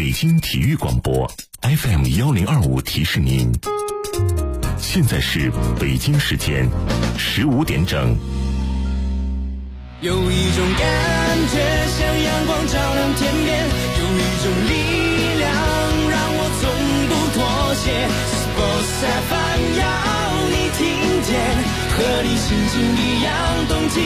北京体育广播 FM1025提示您，现在是北京时间15点整。 有一种感觉像阳光照亮天边，有一种力量让我从不妥协。Sports FM 要你听见，和你心情一样动起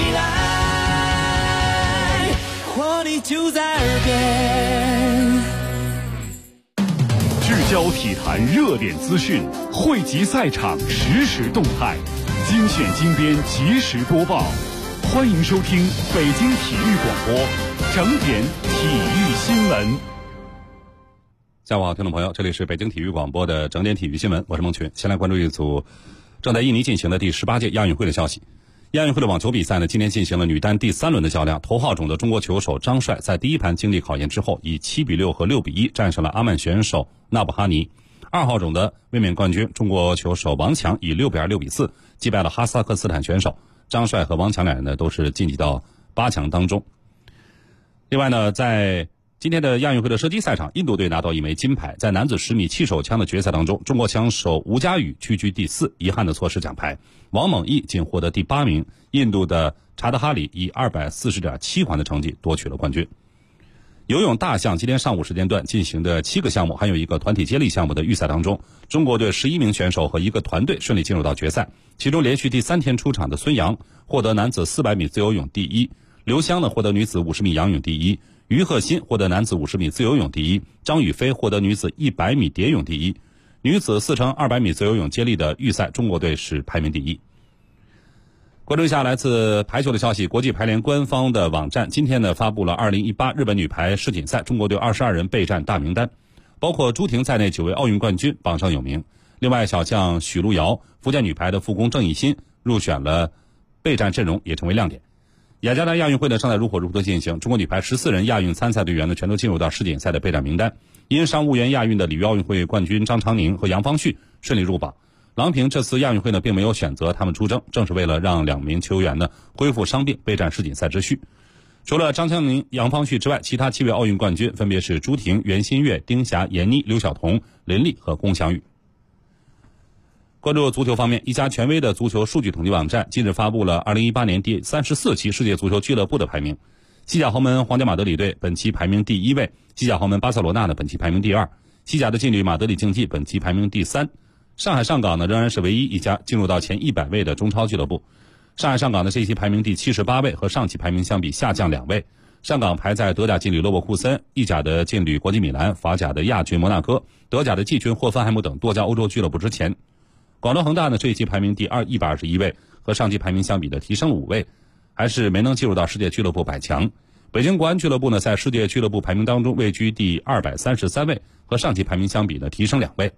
来，活力就在耳边。 聚焦体坛热点资讯，汇集赛场实时动态，精选精编及时播报。欢迎收听北京体育广播整点体育新闻。 下午好，听众朋友，这里是北京体育广播的整点体育新闻，我是孟群。先来关注一组正在印尼进行的第18届亚运会的消息。亚运会的网球比赛呢，今天进行了女单第3轮的较量。头号种的中国球手张帅在第一盘经历考验之后，以7-6和6-1战胜了阿曼选手纳布哈尼。2号种的卫冕冠军中国球手王强以6-2、6-4击败了哈萨克斯坦选手。张帅和王强两人呢都是晋级到8强当中。另外呢，在今天的亚运会的射击赛场，印度队拿到1枚金牌。在男子10米气手枪的决赛当中，中国枪手吴佳宇屈居第4，遗憾的错失奖牌。王猛毅仅获得第8名，印度的查德哈里以240.7环的成绩夺取了冠军。游泳大项今天上午时间段进行的7个项目，还有一个团体接力项目的预赛当中，中国队11名选手和一个团队顺利进入到决赛。其中连续第3天出场的孙杨获得男子400米自由泳第1，刘湘呢获得女子50米仰泳第1，于鹤新获得男子50米自由泳第1，张雨霏获得女子100米蝶泳第1。女子4×200米自由泳接力的预赛，中国队是排名第1。关注一下来自排球的消息，国际排联官方的网站今天呢发布了2018日本女排世锦赛中国队22人备战大名单，包括朱婷在内9位奥运冠军榜上有名。另外，小将许璐瑶、福建女排的副攻郑义欣入选了备战阵容，也成为亮点。雅加达亚运会呢正在如火如荼的进行，中国女排14人亚运参赛队员呢全都进入到世锦赛的备战名单。因伤无缘亚运的里约奥运会冠军张常宁和杨方旭顺利入榜。郎平这次亚运会呢并没有选择他们出征，正是为了让2名球员呢恢复伤病，备战世锦赛之序。除了张常宁、杨方旭之外，其他7位奥运冠军分别是朱婷、袁心玥、丁霞、闫妮、刘晓彤、林丽和龚翔宇。关注足球方面，一家权威的足球数据统计网站近日发布了2018年第34期世界足球俱乐部的排名。西甲豪门皇家马德里队本期排名第1位，西甲豪门巴塞罗那呢本期排名第2，西甲的劲旅马德里竞技本期排名第3。上海上港呢仍然是唯一一家进入到前100位的中超俱乐部。上海上港的这一期排名第78位，和上期排名相比下降2位。上港排在德甲劲旅勒沃库森、意甲的劲旅国际米兰、法甲的亚军摩纳哥、德甲的季军霍芬海姆等多家欧洲俱乐部之前。广州恒大呢这一期排名第121位，和上期排名相比的提升了5位，还是没能进入到世界俱乐部100强。北京国安俱乐部呢在世界俱乐部排名当中位居第233位，和上期排名相比呢提升2位。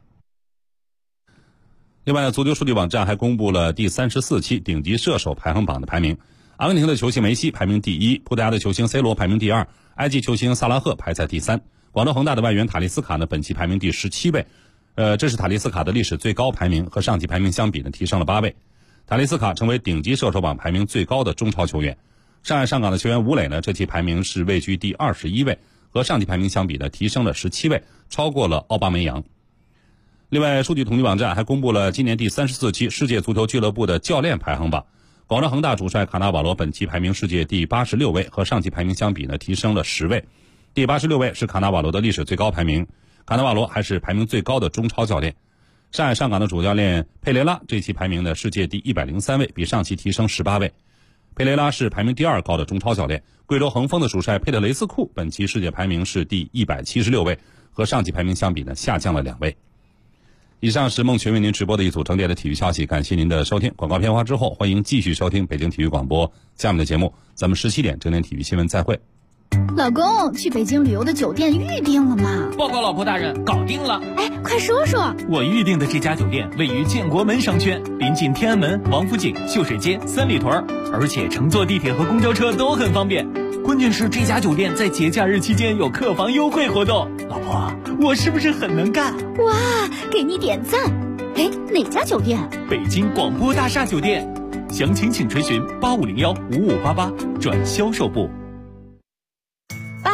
另外，足球数据网站还公布了第34期顶级射手排行榜的排名。阿根廷的球星梅西排名第1，葡萄牙的球星 C 罗排名第2，埃及球星萨拉赫排在第3。广州恒大的外援塔利斯卡呢本期排名第17位，这是塔利斯卡的历史最高排名，和上期排名相比呢提升了8位。塔利斯卡成为顶级射手榜排名最高的中超球员。上海上港的球员吴磊呢这期排名是位居第21位，和上期排名相比呢提升了17位，超过了奥巴梅扬。另外，数据统计网站还公布了今年第34期世界足球俱乐部的教练排行榜。广州恒大主帅卡纳瓦罗本期排名世界第86位，和上期排名相比呢提升了10位。第86位是卡纳瓦罗的历史最高排名，卡纳瓦罗还是排名最高的中超教练。上海上港的主教练佩雷拉这期排名呢世界第103位，比上期提升18位。佩雷拉是排名第2高的中超教练。贵州恒丰的主帅佩特雷斯库本期世界排名是第176位，和上期排名相比呢下降了2位。以上是孟群为您直播的一组整点的体育消息，感谢您的收听。广告片花之后，欢迎继续收听北京体育广播下面的节目，咱们17点整点体育新闻再会。 老公，去北京旅游的酒店预定了吗？ 报告老婆大人，搞定了。 哎，快说说。 我预定的这家酒店位于建国门商圈，临近天安门、王府井、秀水街、三里屯，而且乘坐地铁和公交车都很方便。关键是这家酒店在节假日期间有客房优惠活动。老婆，我是不是很能干？ 哇，给你点赞。哎，哪家酒店？ 北京广播大厦酒店。详情请垂询85015588转销售部。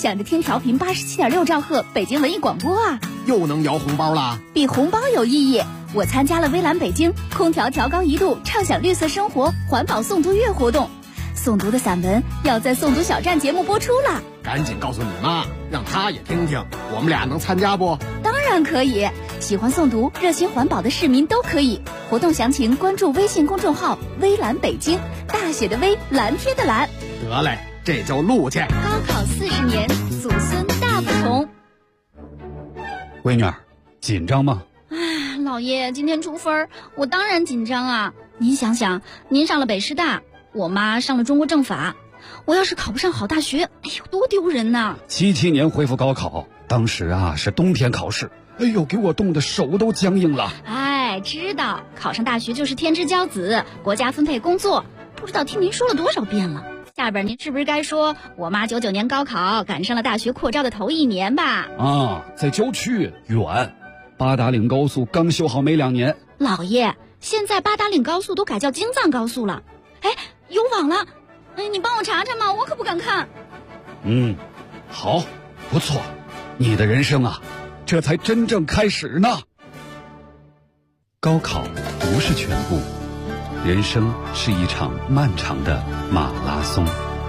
想着听调频87.6兆赫北京文艺广播啊。 又能摇红包啦！ 比红包有意义。我参加了微蓝北京空调调高1度畅享绿色生活环保诵读月活动，诵读的散文要在诵读小站节目播出了。 赶紧告诉你妈，让她也听听，我们俩能参加不？ 当然可以，喜欢诵读、热心环保的市民都可以。活动详情关注微信公众号微蓝北京，大写的微，蓝天的蓝。 得嘞，这就录去。 高考40年，祖孙大不同。 闺女儿，紧张吗？ 老爷，今天出分，我当然紧张啊！您想想，您上了北师大，我妈上了中国政法，我要是考不上好大学，哎呦，多丢人呐 ！77年恢复高考，当时啊是冬天考试，哎呦，给我冻得手都僵硬了。 哎，知道考上大学就是天之骄子，国家分配工作，不知道听您说了多少遍了。下边您是不是该说我妈99年高考赶上了大学扩招的头1年吧？ 啊，在郊区远，八达岭高速刚修好没2年。 老爷，现在八达岭高速都改叫京藏高速了，哎，有网了，哎，你帮我查查嘛，我可不敢看。 好，不错，你的人生啊，这才真正开始呢。高考不是全部，人生是一场漫长的马拉松。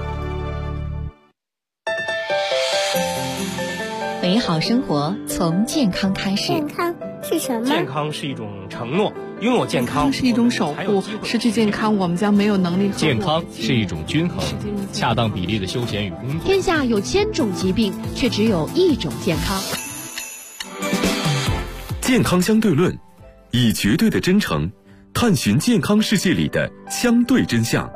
美好生活从健康开始。 健康是什么？ 健康是一种承诺，拥有健康是一种守护，失去健康我们将没有能力。 健康是一种均衡，恰当比例的休闲与工作。 天下有1000种疾病，却只有1种健康。 健康相对论，以绝对的真诚探寻健康世界里的相对真相。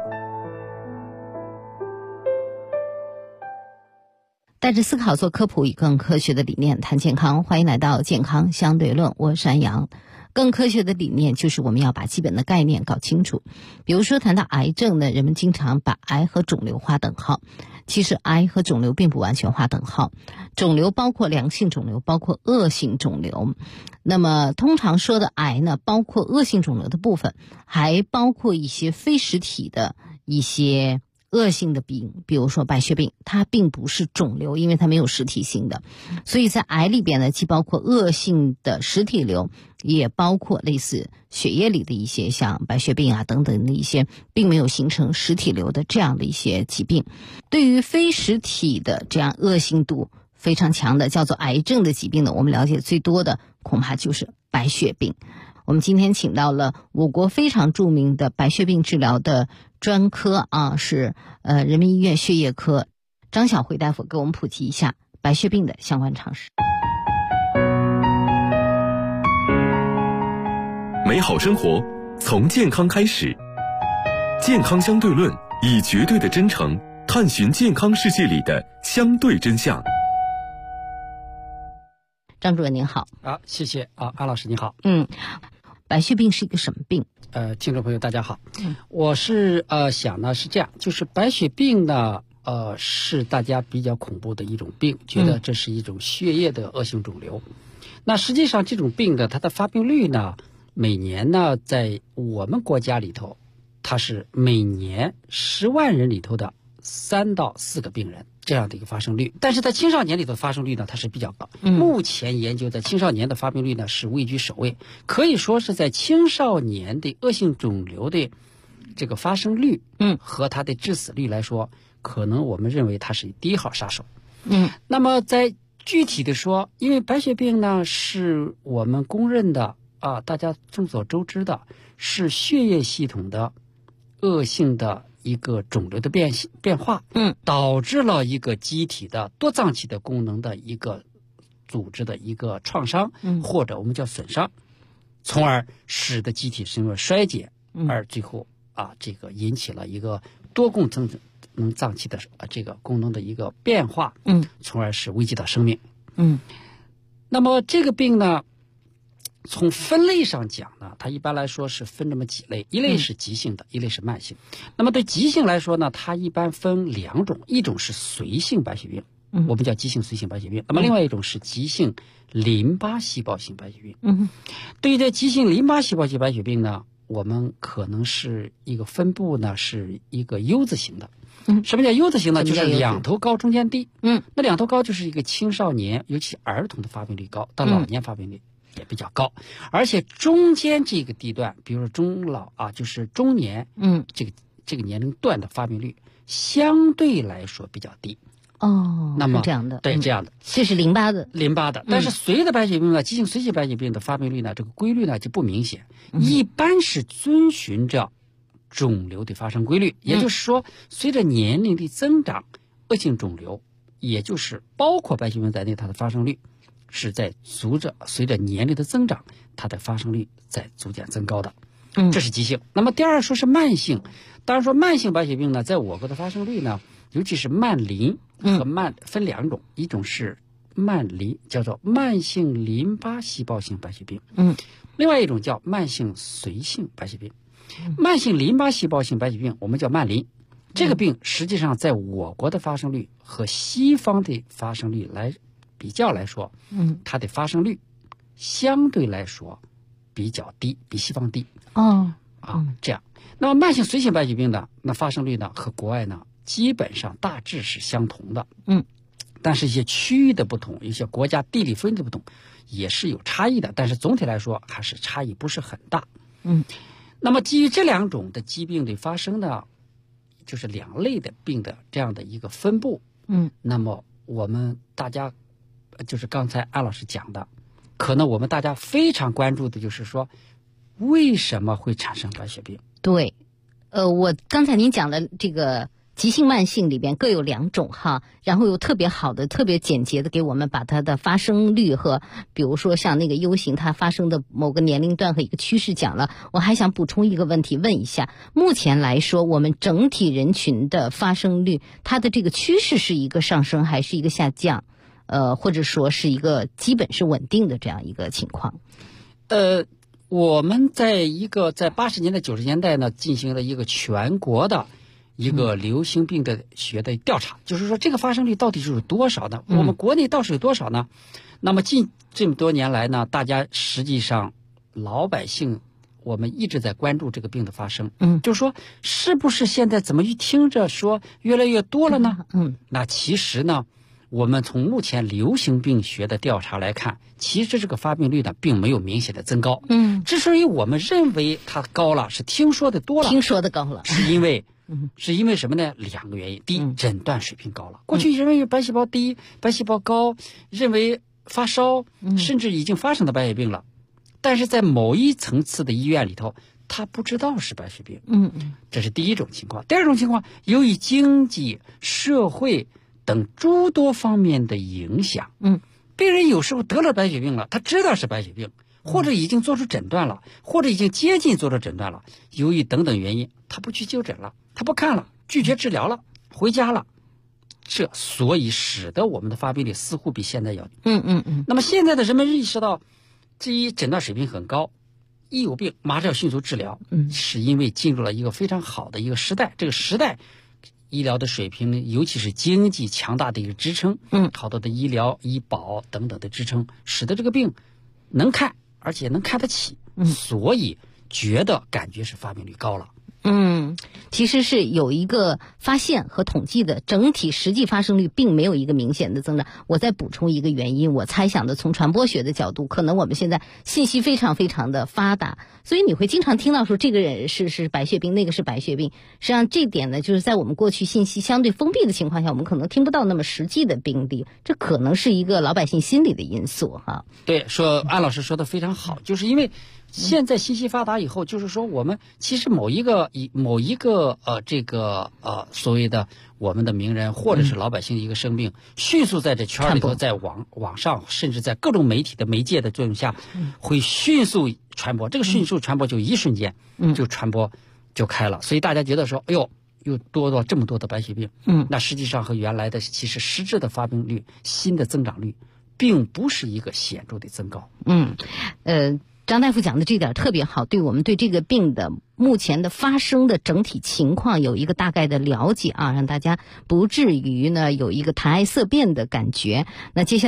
带着思考做科普，以更科学的理念谈健康。欢迎来到健康相对论，我是安阳。更科学的理念就是我们要把基本的概念搞清楚。比如说谈到癌症呢，人们经常把癌和肿瘤划等号，其实癌和肿瘤并不完全划等号。肿瘤包括良性肿瘤，包括恶性肿瘤。那么通常说的癌呢，包括恶性肿瘤的部分，还包括一些非实体的一些恶性的病，比如说白血病，它并不是肿瘤，因为它没有实体性的。所以在癌里边呢，既包括恶性的实体瘤，也包括类似血液里的一些像白血病啊等等的一些并没有形成实体瘤的这样的一些疾病。对于非实体的这样恶性度非常强的叫做癌症的疾病呢，我们了解最多的恐怕就是白血病。我们今天请到了我国非常著名的白血病治疗的专科啊，是人民医院血液科张晓慧大夫，给我们普及一下白血病的相关常识。 美好生活从健康开始，健康相对论，以绝对的真诚探寻健康世界里的相对真相。 张主任您好。 谢谢啊，安老师你好。 白血病是一个什么病？ 听众朋友大家好。我是想呢是这样，就是白血病呢是大家比较恐怖的一种病，觉得这是一种血液的恶性肿瘤。那实际上这种病呢，它的发病率呢，每年呢在我们国家里头，它是每年10万人里头的3到4个病人这样的一个发生率。但是在青少年里头发生率呢，它是比较高。目前研究在青少年的发病率呢是位居首位，可以说是在青少年的恶性肿瘤的这个发生率和它的致死率来说，可能我们认为它是第1号杀手。那么在具体的说，因为白血病呢是我们公认的大家众所周知的是血液系统的恶性的一个肿瘤的变化，导致了一个机体的多脏器的功能的一个组织的一个创伤，或者我们叫损伤，从而使得机体生为衰竭，而最后这个引起了一个多功能脏器的这个功能的一个变化，从而是危及到生命。那么这个病呢，从分类上讲呢，它一般来说是分这么几类，一类是急性的，一类是慢性。那么对急性来说呢，它一般分2种，一种是随性白血病，我们叫急性随性白血病。那么另外一种是急性淋巴细胞性白血病。对于这急性淋巴细胞性白血病呢， 我们可能是一个分布呢是一个 U 字形的。什么叫 U 字形呢？就是两头高中间低。那两头高就是一个青少年尤其儿童的发病率高，到老年发病率也比较高，而且中间这个地段，比如说中老啊，就是中年，这个年龄段的发病率相对来说比较低。那么这样的， 对，这样的， 这是淋巴的， 但是随着白血病呢，急性髓系白血病的发病率呢，这个规律呢就不明显，一般是遵循着肿瘤的发生规律，也就是说，随着年龄的增长，恶性肿瘤，也就是包括白血病在内，它的发生率是在随着年龄的增长，它的发生率在逐渐增高的。这是急性。那么第二说是慢性，当然说慢性白血病呢，在我国的发生率呢，尤其是慢淋和分两种，一种是慢淋，叫做慢性淋巴细胞性白血病，另外一种叫慢性髓性白血病。慢性淋巴细胞性白血病我们叫慢淋，这个病实际上在我国的发生率和西方的发生率来比较来说，它的发生率相对来说比较低，比西方低。这样。那么慢性髓性白血病呢，那发生率呢和国外呢基本上大致是相同的。但是一些区域的不同，一些国家地理分布的不同也是有差异的，但是总体来说还是差异不是很大。那么基于这两种的疾病的发生呢，就是两类的病的这样的一个分布。那么我们大家就是刚才安老师讲的，可能我们大家非常关注的就是说，为什么会产生白血病？ 对，我刚才您讲的这个急性慢性里边各有两种哈，然后有特别好的特别简洁的给我们把它的发生率和比如说像那个 U 型它发生的某个年龄段和一个趋势讲了。我还想补充一个问题问一下，目前来说我们整体人群的发生率它的这个趋势是一个上升还是一个下降，或者说是一个基本是稳定的这样一个情况？ 我们在80年代90年代呢进行了一个全国的一个流行病的学的调查，就是说这个发生率到底是有多少呢？我们国内倒是有多少呢？那么近这么多年来呢，大家实际上老百姓我们一直在关注这个病的发生。就是说是不是现在怎么一听着说越来越多了呢？那其实呢，我们从目前流行病学的调查来看，其实这个发病率呢并没有明显的增高。之所以我们认为它高了，是听说的多了， 听说的高了， 是因为什么呢？两个原因。第一，诊断水平高了。过去认为白细胞低、白细胞高，认为发烧，甚至已经发生的白血病了，但是在某一层次的医院里头，他不知道是白血病。这是第一种情况。第二种情况，由于经济、社会等诸多方面的影响，病人有时候得了白血病了，他知道是白血病，或者已经做出诊断了，或者已经接近做出诊断了，由于等等原因，他不去就诊了，他不看了，拒绝治疗了，回家了，这所以使得我们的发病率似乎比现在要低。那么现在的人们意识到，这一诊断水平很高，一有病马上要迅速治疗，是因为进入了一个非常好的一个时代。这个时代医疗的水平，尤其是经济强大的一个支撑，好多的医疗、医保等等的支撑，使得这个病能看，而且能看得起，所以感觉是发病率高了。 其实是有一个发现和统计的，整体实际发生率并没有一个明显的增长。我再补充一个原因，我猜想的从传播学的角度，可能我们现在信息非常非常的发达，所以你会经常听到说这个人是白血病，那个是白血病。实际上这点呢，就是在我们过去信息相对封闭的情况下，我们可能听不到那么实际的病例，这可能是一个老百姓心理的因素哈。 对，安老师说的非常好，就是因为现在信息发达以后，就是说我们其实某一个所谓的我们的名人或者是老百姓的一个生病，迅速在这圈里头，在网上甚至在各种媒体的媒介的作用下，会迅速传播。这个迅速传播就一瞬间就传播就开了，所以大家觉得说，哎呦，又多到这么多的白血病，那实际上和原来的其实实质的发病率、新的增长率，并不是一个显著的增高。 张大夫讲的这点特别好，对我们对这个病的目前的发生的整体情况有一个大概的了解啊，让大家不至于呢有一个谈癌色变的感觉。那接下来就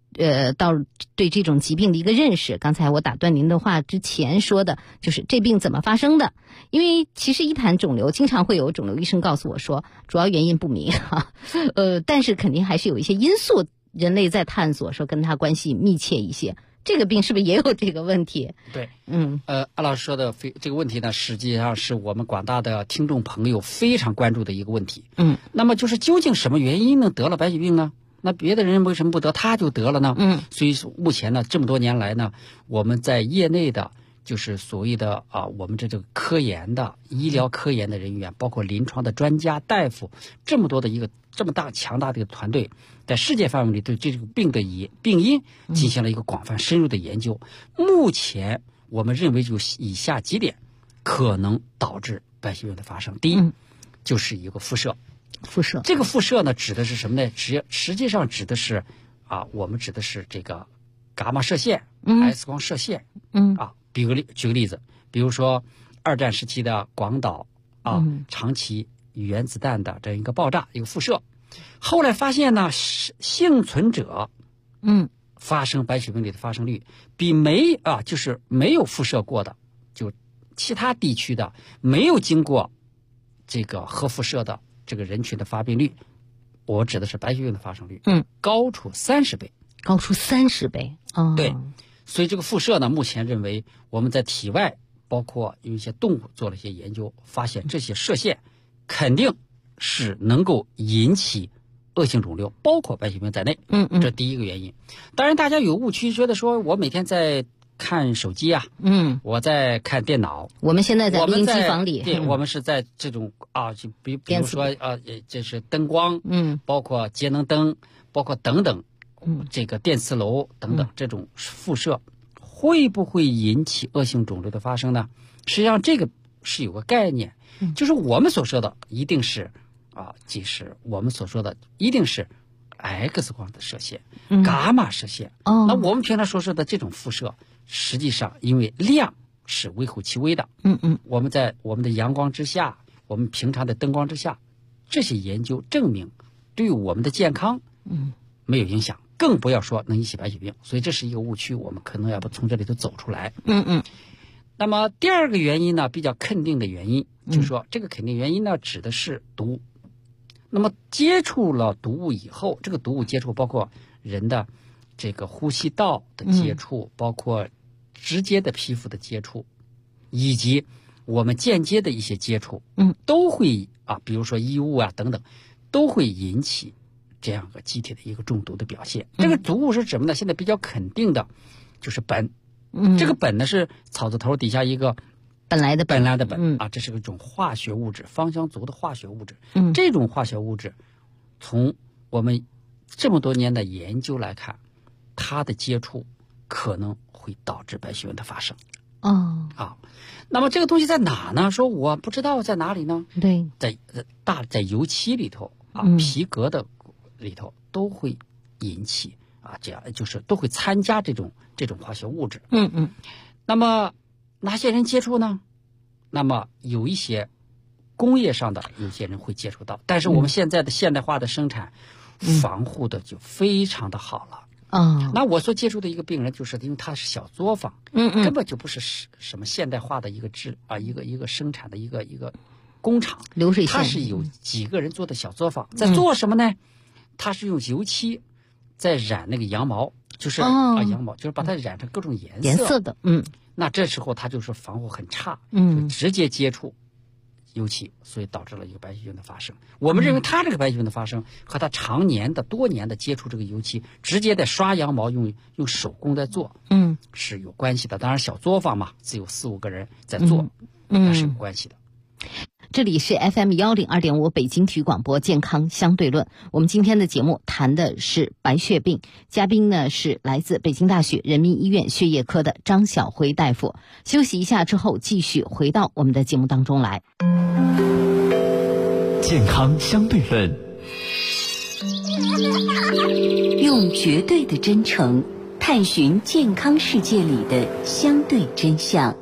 到对这种疾病的一个认识。刚才我打断您的话之前说的就是这病怎么发生的，因为其实一谈肿瘤，经常会有肿瘤医生告诉我说主要原因不明但是肯定还是有一些因素人类在探索，说跟它关系密切一些。这个病是不是也有这个问题？ 对，安老师说的这个问题呢，实际上是我们广大的听众朋友非常关注的一个问题。那么就是究竟什么原因呢得了白血病呢？那别的人为什么不得，他就得了呢？所以目前呢，这么多年来呢，我们在业内的，就是所谓的我们这个科研的医疗科研的人员，包括临床的专家大夫，这么多的一个这么强大的一个团队，在世界范围里对这个病的病因进行了一个广泛深入的研究。目前我们认为就以下几点可能导致白血病的发生。第一，就是一个辐射。这个辐射呢，指的是什么呢？实际上指的是我们指的是这个伽马射线、X 光射线。举个例子，比如说二战时期的广岛长崎原子弹的这样一个爆炸，一个辐射，后来发现呢，幸存者发生白血病的发生率比就是没有辐射过的，就其他地区的没有经过这个核辐射的这个人群的发病率，我指的是白血病的发生率，高出30倍。 高出30倍。 对，所以这个辐射呢，目前认为我们在体外包括有一些动物做了一些研究，发现这些射线肯定是能够引起恶性肿瘤，包括白血病在内。这第一个原因。当然大家有误区，觉得说我每天在看手机我在看电脑， 我们现在在录音机房里， 对，我们是在这种就比如说这是灯光，包括节能灯，包括等等，这个电磁炉等等，这种辐射会不会引起恶性肿瘤的发生呢？实际上这个是有个概念，就是我们所说的一定是即我们所说的一定是 X 光的射线、伽马射线。那我们平常所说的这种辐射，实际上因为量是微乎其微的。我们在我们的阳光之下，我们平常的灯光之下，这些研究证明对我们的健康没有影响，更不要说能引起白血病。所以这是一个误区，我们可能要不从这里头走出来。那么第二个原因呢，比较肯定的原因，就是说这个肯定原因呢，指的是毒物。那么接触了毒物以后，这个毒物接触包括人的这个呼吸道的接触，包括直接的皮肤的接触，以及我们间接的一些接触，都会比如说衣物等等，都会引起这样个机体的一个中毒的表现。这个毒物是什么呢？现在比较肯定的就是苯。这个苯呢是草字头底下一个本来的苯这是一种化学物质，芳香族的化学物质。这种化学物质从我们这么多年的研究来看，它的接触可能会导致白血病的发生。那么这个东西在哪呢？说我不知道在哪里呢？ 对， 在油漆里头皮革的里头都会引起这样就是都会参加这种化学物质。那么哪些人接触呢？那么有一些工业上的有些人会接触到，但是我们现在的现代化的生产防护的就非常的好了。那我所接触的一个病人，就是因为他是小作坊，根本就不是什么现代化的一个一个生产的一个工厂， 流水线， 他是有几个人做的小作坊，在做什么呢？他是用油漆在染那个羊毛，就是羊毛，就是把它染成各种颜色的。 那这时候他就是防护很差，就直接接触油漆，所以导致了一个白血病的发生。我们认为他这个白血病的发生和他常年的多年的接触这个油漆，直接在刷羊毛用手工在做，是有关系的。当然小作坊嘛，只有4-5个人在做，那是有关系的。 这里是 FM102.5 北京体育广播健康相对论，我们今天的节目谈的是白血病，嘉宾呢是来自北京大学人民医院血液科的张晓辉大夫。休息一下之后，继续回到我们的节目当中来。 健康相对论，用绝对的真诚探寻健康世界里的相对真相。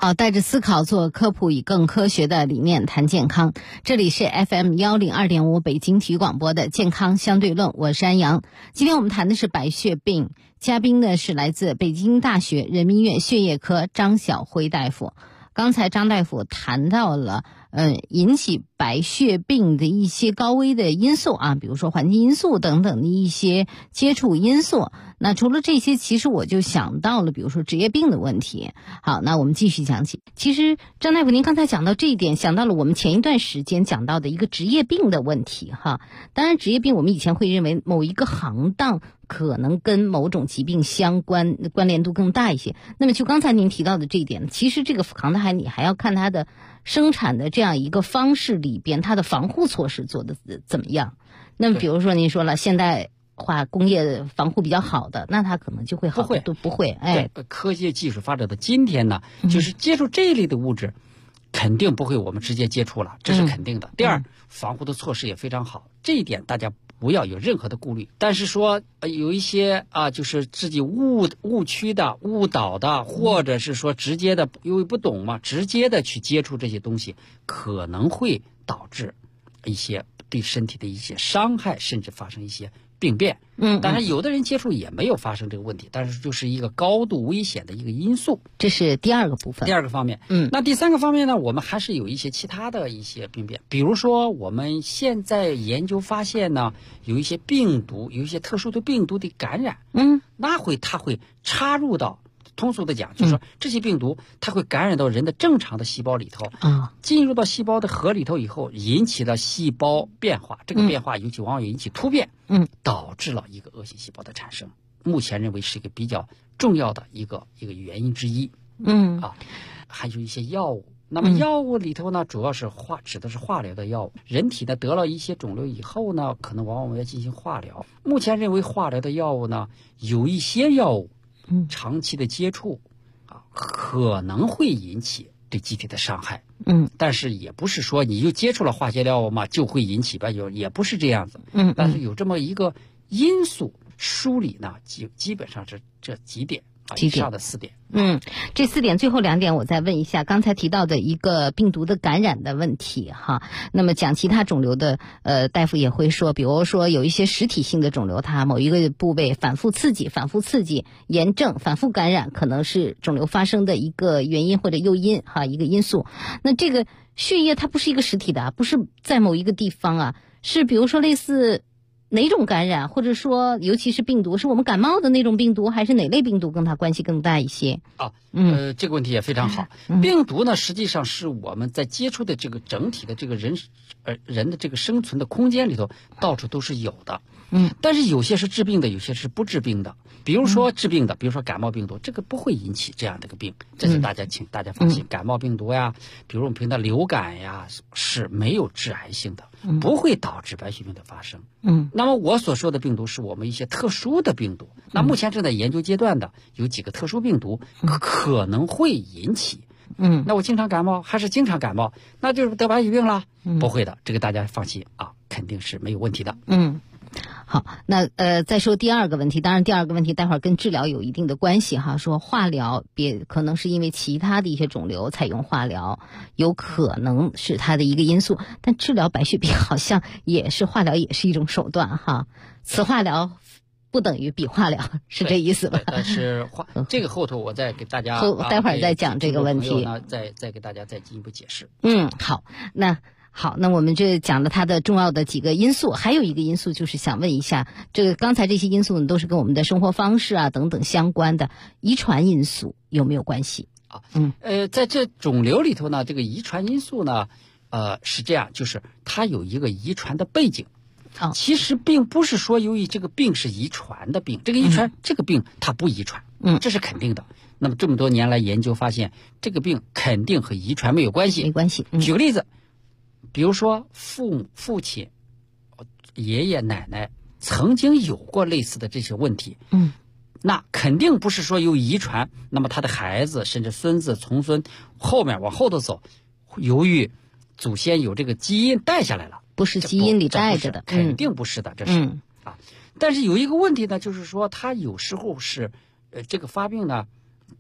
好，带着思考做科普，以更科学的理念谈健康。这里是 FM102.5 北京体育广播的健康相对论，我是安阳。今天我们谈的是白血病，嘉宾呢是来自北京大学人民医院血液科张晓辉大夫。刚才张大夫谈到了引起白血病的一些高危的因素啊，比如说环境因素等等的一些接触因素。那除了这些，其实我就想到了比如说职业病的问题。好，那我们继续讲起。其实张大夫您刚才讲到这一点，想到了我们前一段时间讲到的一个职业病的问题哈。当然职业病我们以前会认为某一个行当可能跟某种疾病相关，关联度更大一些。那么就刚才您提到的这一点，其实这个行当你还要看它的生产的这样一个方式里边，它的防护措施做的怎么样。那么比如说您说了现代化工业防护比较好的，那它可能就会好得多。不会，哎， 科技技术发展到今天呢，就是接触这一类的物质肯定不会我们直接接触了，这是肯定的。第二，防护的措施也非常好，这一点大家不要有任何的顾虑。但是说有一些就是自己误区的、误导的，或者是说直接的，因为不懂嘛，直接的去接触这些东西，可能会导致一些对身体的一些伤害，甚至发生一些病变。当然有的人接触也没有发生这个问题，但是就是一个高度危险的一个因素。 这是第二个部分。 第二个方面，那第三个方面呢，我们还是有一些其他的一些病变，比如说我们现在研究发现呢，有一些病毒，有一些特殊的病毒的感染，它会插入到，通俗的讲就是说这些病毒它会感染到人的正常的细胞里头，进入到细胞的核里头以后，引起了细胞变化，这个变化尤其往往引起突变，导致了一个恶性细胞的产生，目前认为是一个比较重要的一个原因之一。还有一些药物，那么药物里头呢，主要是指的是化疗的药物。人体呢得了一些肿瘤以后呢，可能往往要进行化疗。目前认为化疗的药物呢，有一些药物长期的接触可能会引起对机体的伤害。但是也不是说你就接触了化学药物嘛就会引起白血病，也不是这样子。但是有这么一个因素，梳理呢基本上是这几点。以上的4点。 这4点最后2点我再问一下，刚才提到的一个病毒的感染的问题哈。那么讲其他肿瘤的大夫也会说，比如说有一些实体性的肿瘤，它某一个部位反复刺激，炎症反复感染，可能是肿瘤发生的一个原因或者诱因哈，一个因素。那这个血液它不是一个实体的，不是在某一个地方啊，是比如说类似哪种感染，或者说尤其是病毒，是我们感冒的那种病毒，还是哪类病毒跟它关系更大一些？ 这个问题也非常好。病毒呢，实际上是我们在接触的这个整体的这个人的这个生存的空间里头，到处都是有的。但是有些是治病的，有些是不治病的。比如说治病的，比如说感冒病毒，这个不会引起这样的一个病。这是请大家放心，感冒病毒呀，比如我们平常流感呀，是没有致癌性的，不会导致白血病的发生。那么我所说的病毒是我们一些特殊的病毒，那目前正在研究阶段的有几个特殊病毒可能会引起。那我经常感冒还是经常感冒，那就是得白血病了？不会的，这个大家放心啊，肯定是没有问题的。 好，那再说第二个问题，当然第二个问题待会儿跟治疗有一定的关系哈。说化疗可能是因为其他的一些肿瘤采用化疗，有可能是它的一个因素，但治疗白血病好像化疗也是一种手段哈。此化疗不等于彼化疗，是这意思吧？ 但是这个后头我再给大家待会儿再讲这个问题， 再给大家再进一步解释。 好，那我们这讲了它的重要的几个因素，还有一个因素就是想问一下，这个刚才这些因素呢都是跟我们的生活方式啊等等相关的，遗传因素有没有关系？ 在这肿瘤里头呢，这个遗传因素呢，是这样，就是它有一个遗传的背景。其实并不是说由于这个病是遗传的病，这个病它不遗传，这是肯定的。那么这么多年来研究发现，这个病肯定和遗传没有关系。 没关系。 举个例子，比如说父亲、爷爷奶奶曾经有过类似的这些问题，那肯定不是说由遗传，那么他的孩子甚至孙子从孙后面往后头走，由于祖先有这个基因带下来了， 不是基因里带着的， 肯定不是的，这是但是有一个问题呢，就是说他有时候是这个发病呢，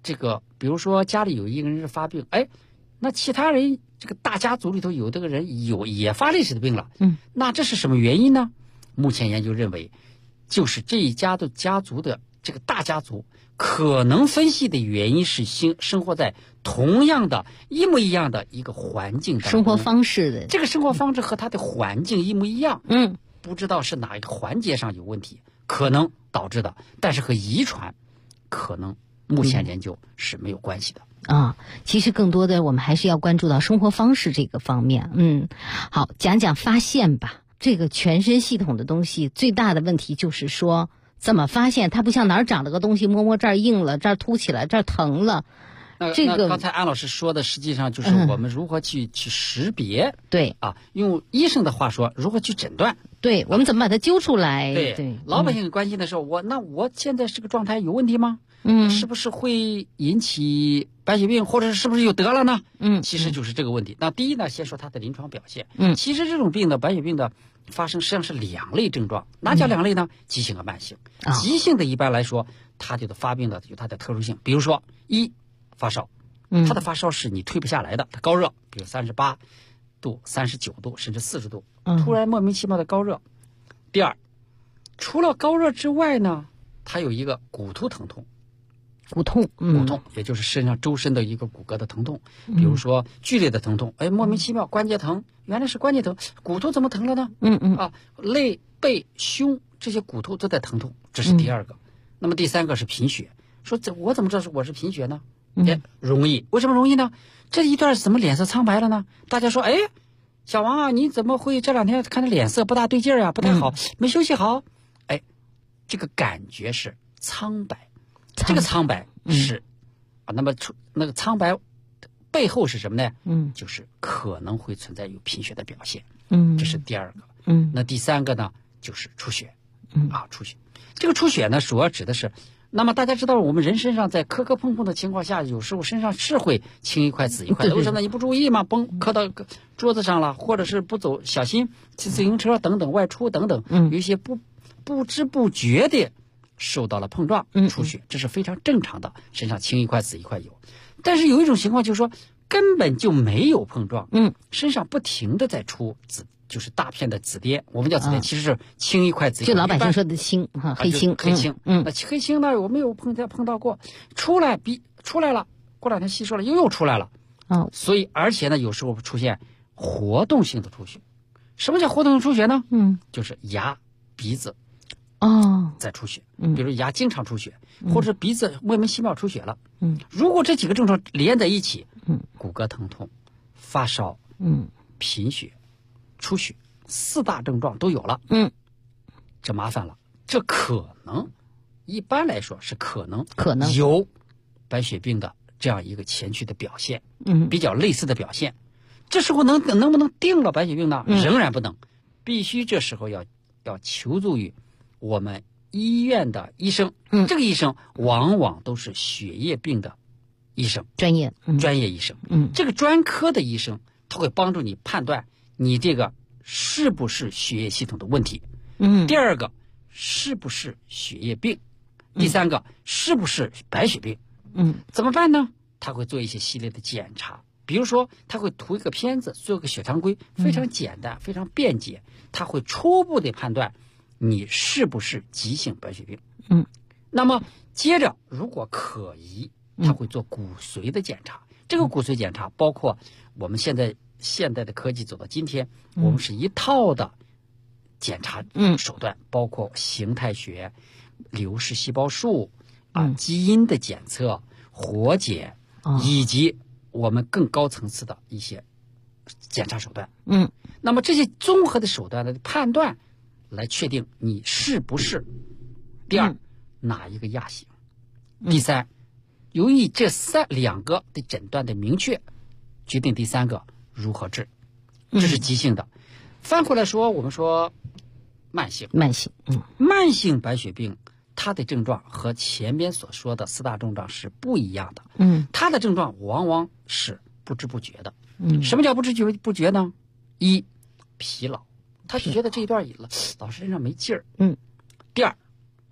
这个比如说家里有一个人是发病，哎，那其他人这个大家族里头有这个人也发类似的病了，那这是什么原因呢？目前研究认为，就是这一家的家族的这个大家族可能分析的原因是生活在同样的一模一样的一个环境当中， 生活方式的这个生活方式和他的环境一模一样，不知道是哪一个环节上有问题可能导致的，但是和遗传可能目前研究是没有关系的。 其实更多的我们还是要关注到生活方式这个方面。好，讲讲发现吧。这个全身系统的东西最大的问题就是说怎么发现，它不像哪儿长了个东西，摸摸这儿硬了，这儿凸起来，这儿疼了。 那刚才安老师说的实际上就是我们如何去识别， 对用医生的话说如何去诊断， 对，我们怎么把它揪出来。 对，老百姓关心的时候，我现在这个状态有问题吗？是不是会引起白血病，或者是不是有得了呢？其实就是这个问题。那第一呢，先说它的临床表现。其实这种病的白血病的发生实际上是两类症状，哪叫两类呢？急性和慢性。急性的一般来说，它这个发病的有它的特殊性，比如说一发烧，它的发烧是你退不下来的，它高热，比如38度、39度甚至40度，突然莫名其妙的高热。第二，除了高热之外呢，它有一个骨突疼痛。 骨痛， 也就是身上周身的一个骨骼的疼痛，比如说剧烈的疼痛，莫名其妙关节疼，原来是关节疼，骨头怎么疼了呢？肋、背、胸这些骨头都在疼痛，这是第二个。那么第三个是贫血，说我怎么知道我是贫血呢？容易，为什么容易呢？这一段怎么脸色苍白了呢？大家说，小王啊，你怎么会这两天看着脸色不大对劲啊，不太好，没休息好？这个感觉是苍白。这个苍白是那么那个苍白背后是什么呢？就是可能会存在有贫血的表现。这是第二个。那第三个呢，就是出血。出血。这个出血呢，主要指的是，那么大家知道，我们人身上在磕磕碰碰的情况下，有时候身上是会青一块紫一块的。为什么呢？你不注意嘛，磕到桌子上了，或者是不走小心骑自行车等等外出等等，有一些不知不觉的受到了碰撞出血，这是非常正常的，身上青一块紫一块有。但是有一种情况就是说根本就没有碰撞，身上不停的在出就是大片的紫癜，我们叫紫癜，其实是青一块紫一块， 就老百姓说的青黑青。 那黑青呢，我没有碰到过，出来了，过两天吸收了又出来了。所以而且呢，有时候出现活动性的出血。什么叫活动性出血呢？就是牙、鼻子在出血，比如牙经常出血，或者鼻子莫名其妙出血了。如果这几个症状连在一起，骨骼疼痛、发烧、贫血、出血4大症状都有了，这麻烦了。这可能一般来说是可能有白血病的这样一个前驱的表现，比较类似的表现。这时候能不能定了白血病呢？仍然不能，必须这时候要求助于我们医院的医生。这个医生往往都是血液病的医生，专业医生。这个专科的医生他会帮助你判断你这个是不是血液系统的问题。第二个是不是血液病？第三个是不是白血病？怎么办呢？他会做一些系列的检查。比如说他会涂一个片子，做个血常规，非常简单，非常便捷，他会初步的判断你是不是急性白血病。那么接着如果可疑，他会做骨髓的检查。这个骨髓检查包括我们现代的科技走到今天，我们是一套的检查手段，包括形态学、流式细胞数基因的检测、活检，以及我们更高层次的一些检查手段。那么这些综合的手段的判断来确定你是不是第二哪一个亚型，第三由于这两个的诊断的明确，决定第三个如何治。这是急性的。翻回来说，我们说慢性白血病，它的症状和前边所说的4大症状是不一样的。它的症状往往是不知不觉的。什么叫不知不觉呢？一，疲劳，他就觉得这一段老是身上没劲儿。第二，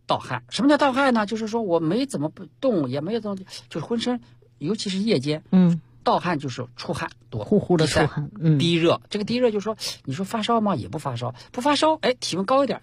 盗汗。什么叫盗汗呢？就是说我没怎么动，也没怎么，就是浑身，尤其是夜间，盗汗就是出汗多， 呼呼的出汗。 低热，这个低热就是说，你说发烧吗？也不发烧，不发烧，哎，体温高一点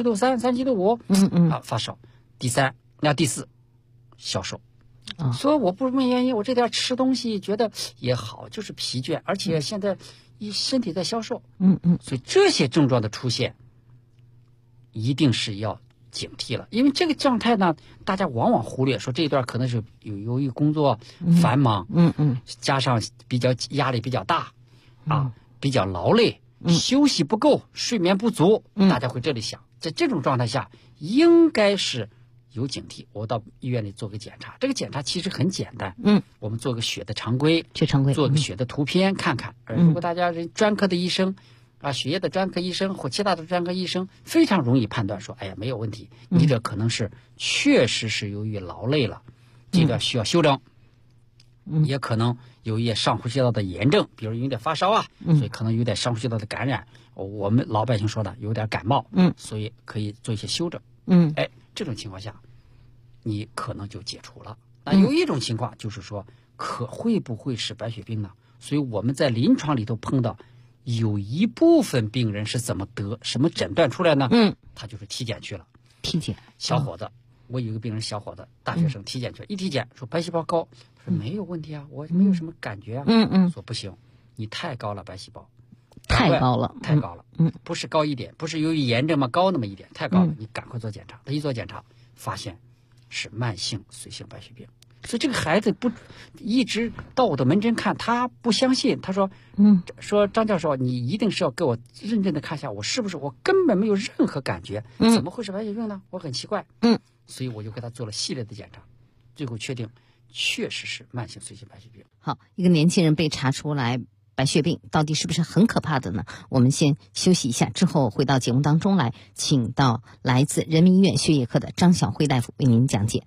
，37.3、37.5，发烧。第四，消瘦。所以我不明原因，我这点吃东西觉得也好，就是疲倦，而且现在身体在消瘦。所以这些症状的出现，一定是要警惕了，因为这个状态呢，大家往往忽略，说这一段可能是由于工作繁忙，加上压力比较大，比较劳累，休息不够，睡眠不足，大家会这里想，在这种状态下，应该是有警惕，我到医院里做个检查。这个检查其实很简单，我们做个血的常规，做个血的图片看看。如果大家是专科的医生血液的专科医生或其他的专科医生，非常容易判断说，哎呀，没有问题，你这可能是确实是由于劳累了，这个需要休整，也可能有一些上呼吸道的炎症，比如有点发烧所以可能有点上呼吸道的感染，我们老百姓说的有点感冒，所以可以做一些休整。这种情况下，你可能就解除了。那有一种情况就是说，会不会是白血病呢？所以我们在临床里头碰到有一部分病人是怎么什么诊断出来呢？他就是体检去了。 体检， 小伙子，我有一个病人，小伙子，大学生，体检去，一体检说白细胞高，说没有问题啊，我没有什么感觉说不行，你太高了，白细胞。 太高了， 不是高一点，不是由于炎症嘛，高那么一点，太高了，你赶快做检查。他一做检查，发现是慢性髓性白血病。所以这个孩子一直到我的门诊看，他不相信，他说，说张教授，你一定是要给我认真的看一下，我是不是我根本没有任何感觉，怎么会是白血病呢？我很奇怪，所以我就给他做了系列的检查，最后确定确实是慢性髓性白血病。 好，一个年轻人被查出来白血病，到底是不是很可怕的呢？我们先休息一下，之后回到节目当中来，请到来自人民医院血液科的张晓辉大夫为您讲解。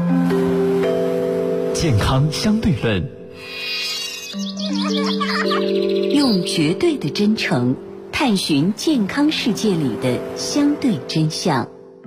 健康相对论， 用绝对的真诚探寻健康世界里的相对真相。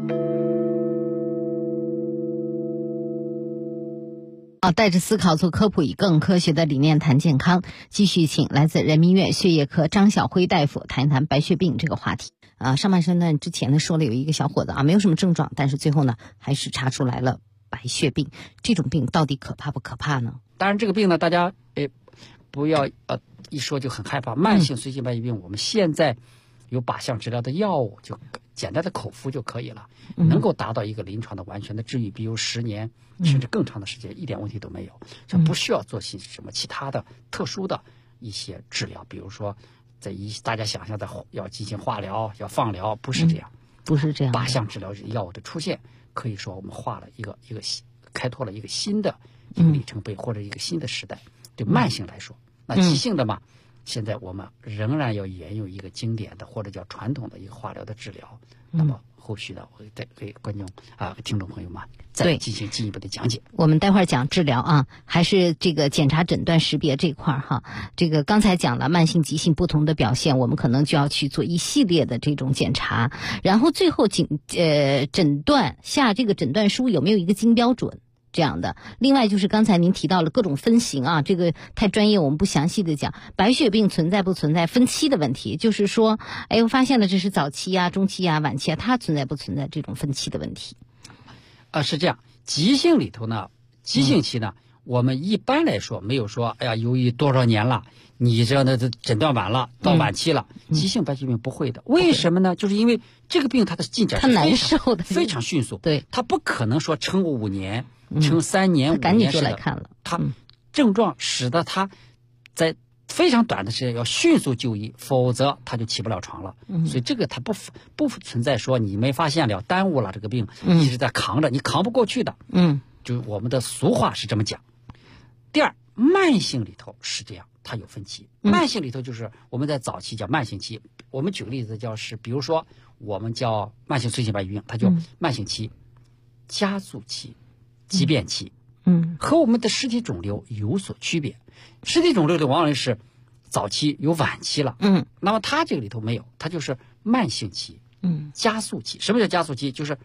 带着思考做科普，以更科学的理念谈健康。继续请来自人民医院血液科张晓辉大夫谈一谈白血病这个话题。上半身呢，之前呢说了有一个小伙子没有什么症状，但是最后呢还是查出来了白血病。这种病到底可怕不可怕呢？ 当然这个病呢，大家不要一说就很害怕。慢性髓性白血病，我们现在有靶向治疗的药物，就简单的口服就可以了，能够达到一个临床的完全的治愈，比如10年甚至更长的时间，一点问题都没有，就不需要做什么其他的特殊的一些治疗，比如说大家想象的要进行化疗、要放疗，不是这样， 不是这样。 靶向治疗药物的出现，可以说我们画了一个开拓了一个新的一个里程碑，或者一个新的时代。对慢性来说，那急性的嘛，现在我们仍然要沿用一个经典的或者叫传统的一个化疗的治疗。那么后续呢，我会再给观众听众朋友们再进行进一步的讲解。 我们待会儿讲治疗还是这个检查诊断识别这块这个刚才讲了慢性急性不同的表现，我们可能就要去做一系列的这种检查，然后最后诊断下这个诊断书有没有一个金标准这样的。另外就是刚才您提到了各种分型这个太专业，我们不详细的讲。白血病存在不存在分期的问题，就是说我发现了这是早期中期晚期它存在不存在这种分期的问题？ 是这样，急性里头呢，急性期呢，我们一般来说没有说由于多少年了，你这样的诊断晚了，到晚期了，急性白血病不会的。为什么呢？就是因为这个病它的进展是难受的， 非常迅速。 对， 它不可能说撑5年。撑3年5年， 赶紧就来看了。 他症状使得他在非常短的时间要迅速就医，否则他就起不了床了。所以这个他不存在说你没发现了耽误了这个病，一直在扛着，你扛不过去的。就我们的俗话是这么讲。第二，慢性里头是这样，它有分期。慢性里头就是我们在早期叫慢性期，我们举个例子比如说我们叫慢性髓性白血病，它叫慢性期、加速期、急变期，和我们的实体肿瘤有所区别。实体肿瘤的往往是早期有晚期了，那么它这个里头没有，它就是慢性期，加速期。什么叫加速期？就是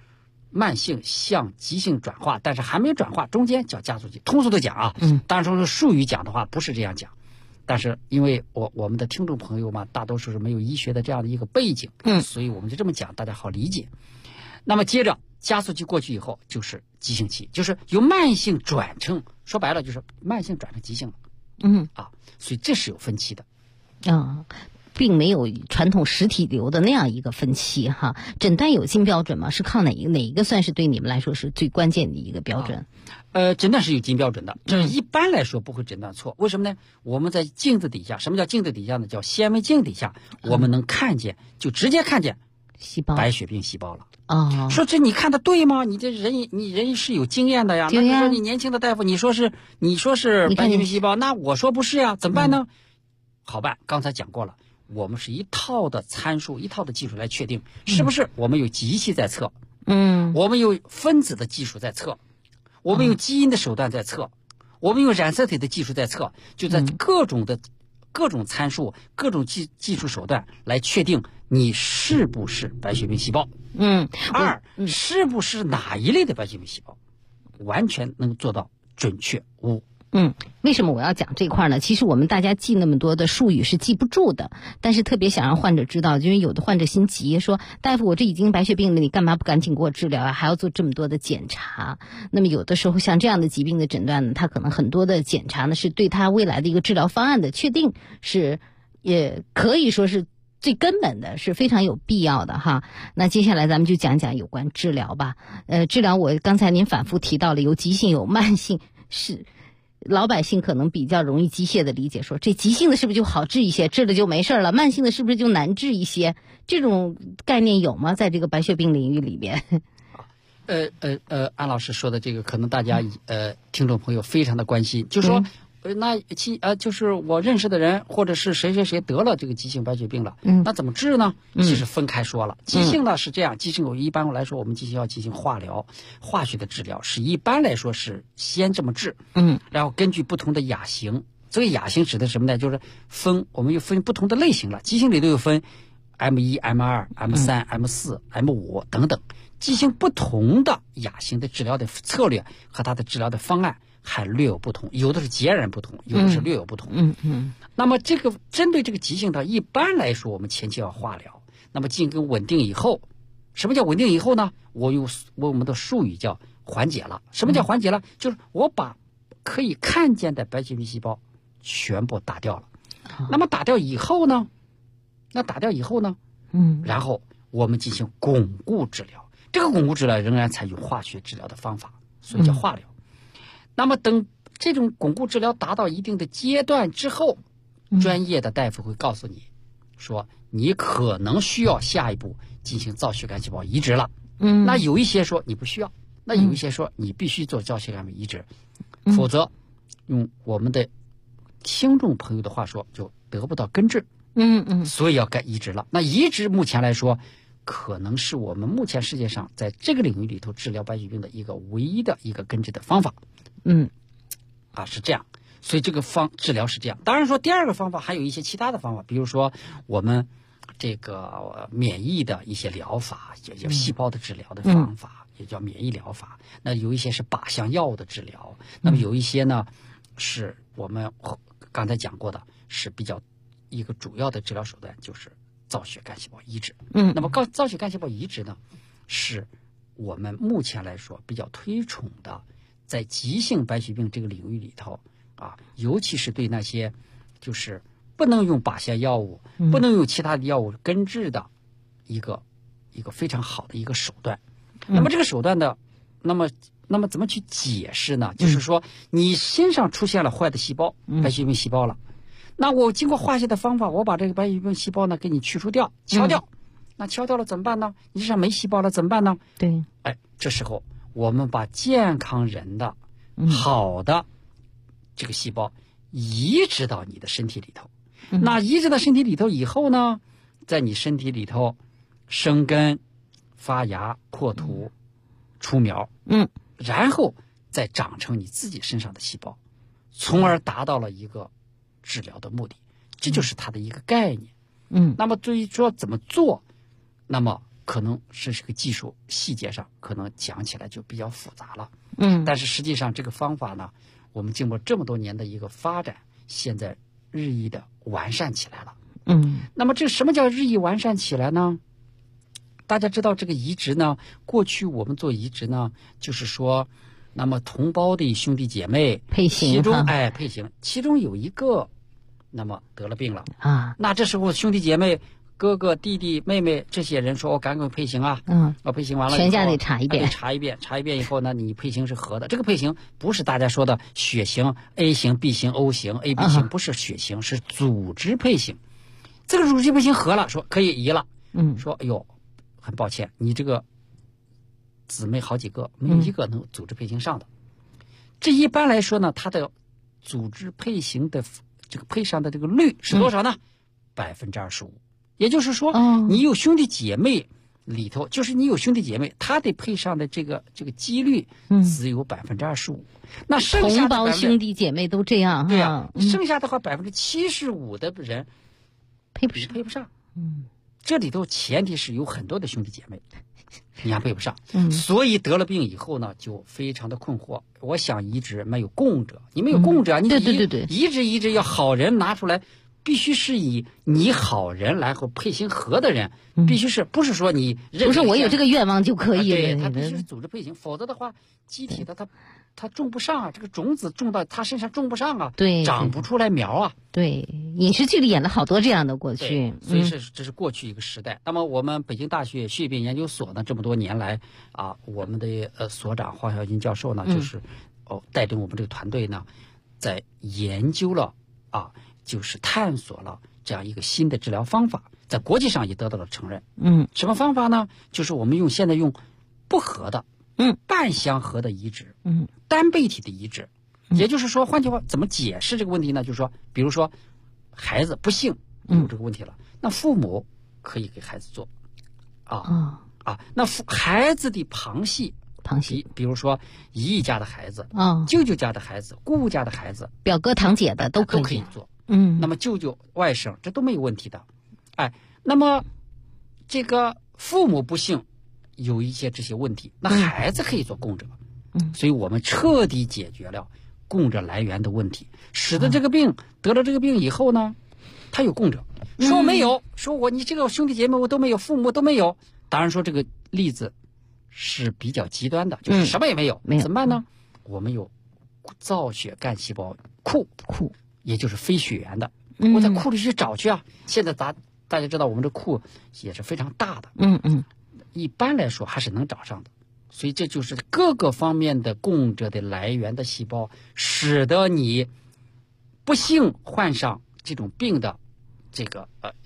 慢性向急性转化，但是还没转化，中间叫加速期。通俗的讲啊，当然说术语讲的话不是这样讲，但是因为我们的听众朋友嘛，大多数是没有医学的这样的一个背景，所以我们就这么讲，大家好理解。那么接着加速期过去以后，就是急性期，就是由慢性转成，说白了就是慢性转成急性了。所以这是有分期的。 并没有传统实体瘤的那样一个分期哈。诊断有金标准吗？是靠哪一个算是对你们来说是最关键的一个标准？ 诊断是有金标准的，这一般来说不会诊断错。为什么呢？我们在镜子底下，什么叫镜子底下呢？叫显微镜底下，我们能看见，就直接看见细胞， 白血病细胞了。 说这你看的对吗？你这人是有经验的呀。那你说你年轻的大夫，你说是白血病细胞，那我说不是呀，怎么办呢？好办，刚才讲过了。我们是一套的参数，一套的技术来确定是不是我们有机器在测，我们有分子的技术在测，我们有基因的手段在测，我们用染色体的技术在测，就在各种参数、各种技术手段来确定你是不是白血病细胞。二是不是哪一类的白血病细胞，完全能做到准确无误。 为什么我要讲这块呢？其实我们大家记那么多的术语是记不住的，但是特别想让患者知道，因为有的患者心急，说大夫我这已经白血病了，你干嘛不赶紧给我治疗啊？还要做这么多的检查。那么有的时候像这样的疾病的诊断呢，他可能很多的检查呢是对他未来的一个治疗方案的确定，是也可以说是最根本的，是非常有必要的哈。那接下来咱们就讲讲有关治疗吧。治疗我刚才您反复提到了有急性有慢性，是老百姓可能比较容易机械的理解，说这急性的是不是就好治一些，治了就没事了，慢性的是不是就难治一些？这种概念有吗？在这个白血病领域里边？ 安老师说的这个，可能大家听众朋友非常的关心，就是说就是我认识的人或者是谁得了这个急性白血病了，那怎么治呢？其实分开说了。急性呢是这样，急性一般来说我们要进行化疗，化学的治疗是一般来说是先这么治，然后根据不同的亚型，这个亚型指的什么呢？就是我们又分不同的类型了，急性里头又分 M1、M2、M3、M4、M5 等等，进行不同的亚型的治疗的策略和它的治疗的方案还略有不同，有的是截然不同，有的是略有不同。那么这个针对这个急性的，一般来说我们前期要化疗，那么进行稳定以后，什么叫稳定以后呢？我们的术语叫缓解了。什么叫缓解了？就是我把可以看见的白血病细胞全部打掉了。那么打掉以后呢？然后我们进行巩固治疗。这个巩固治疗仍然采用化学治疗的方法，所以叫化疗。那么等这种巩固治疗达到一定的阶段之后，专业的大夫会告诉你说你可能需要下一步进行造血干细胞移植了。那有一些说你不需要，那有一些说你必须做造血干细胞移植，否则用我们的听众朋友的话说就得不到根治。所以要该移植了。那移植目前来说可能是我们目前世界上在这个领域里头治疗白血病的一个唯一的一个根治的方法。是这样。所以这个治疗是这样。当然说第二个方法还有一些其他的方法，比如说我们这个免疫的一些疗法，也叫细胞的治疗的方法，也叫免疫疗法。那有一些是靶向药物的治疗，那么有一些呢是我们刚才讲过的，是比较一个主要的治疗手段，就是造血干细胞移植。那么造血干细胞移植呢，是我们目前来说比较推崇的，在急性白血病这个领域里头尤其是对那些就是不能用靶向药物，不能用其他的药物根治的一个非常好的一个手段。那么这个手段呢，那么怎么去解释呢？就是说你身上出现了坏的细胞，白血病细胞了，那我经过化学的方法，我把这个白血病细胞呢给你去除掉，敲掉。那敲掉了怎么办呢？你身上没细胞了怎么办呢？ 对， 这时候我们把健康人的好的这个细胞移植到你的身体里头。那移植到身体里头以后呢，在你身体里头生根、发芽、破土、出苗，然后再长成你自己身上的细胞，从而达到了一个治疗的目的。这就是它的一个概念。那么至于说怎么做，那么可能是个技术细节上可能讲起来就比较复杂了。但是实际上这个方法呢，我们经过这么多年的一个发展，现在日益的完善起来了。那么这什么叫日益完善起来呢？大家知道这个移植呢，过去我们做移植呢，就是说，那么同胞的兄弟姐妹配型， 其中配型，其中有一个那么得了病了那这时候兄弟姐妹哥哥弟弟妹妹这些人说，我赶紧配型啊，配型完了全家得查一遍， 查一遍以后呢，你配型是合的。这个配型不是大家说的血型 A 型 B 型 O 型 AB 型，不是血型，是组织配型。这个组织配型合了，说可以移了。说哎呦，很抱歉，你这个姊妹好几个，没有一个能组织配型上的。这一般来说呢，它的组织配型的这个配上的这个率是多少呢？25%。也就是说，你有兄弟姐妹里头，就是你有兄弟姐妹，他得配上的这个几率只有25%。那剩下的同胞兄弟姐妹都这样， 对呀，剩下的话75%的人配不上。这里头前提是有很多的兄弟姐妹，你还配不上，所以得了病以后呢，就非常的困惑。我想移植没有供者，你没有供者，你对， 移植要好人拿出来。必须是以你好人来和配型合的人，必须是不是说你不是我有这个愿望就可以对，他必须是组织配型，否则的话，机体的它种不上啊，这个种子种到他身上种不上啊， 对， 长不出来苗啊。 对，影视剧里演了好多这样的过去， 所以这是过去一个时代。那么我们北京大学血液病研究所呢，这么多年来啊，我们的所长黄晓军教授呢，就是带领我们这个团队呢，在研究了就是探索了这样一个新的治疗方法，在国际上也得到了承认。什么方法呢？就是我们现在用不合的，半相合的移植，单倍体的移植。也就是说，换句话怎么解释这个问题呢？就是说，比如说孩子不幸有这个问题了，那父母可以给孩子做，那孩子的旁系，比如说姨姨家的孩子，舅舅家的孩子，姑姑家的孩子， 表哥堂姐的都可以做。那么舅舅外甥这都没有问题的。那么这个父母不幸有一些这些问题，那孩子可以做供者。所以我们彻底解决了供者来源的问题，使得这个病得了这个病以后呢，他有供者。说没有，说你这个兄弟姐妹我都没有，父母都没有。当然说这个例子是比较极端的，就是什么也没有，怎么办呢？我们有造血干细胞库，也就是非血缘的，我在库里去找去啊。现在大家知道我们这库也是非常大的，一般来说还是能找上的。所以这就是各个方面的供者的来源的细胞，使得你不幸患上这种病的这个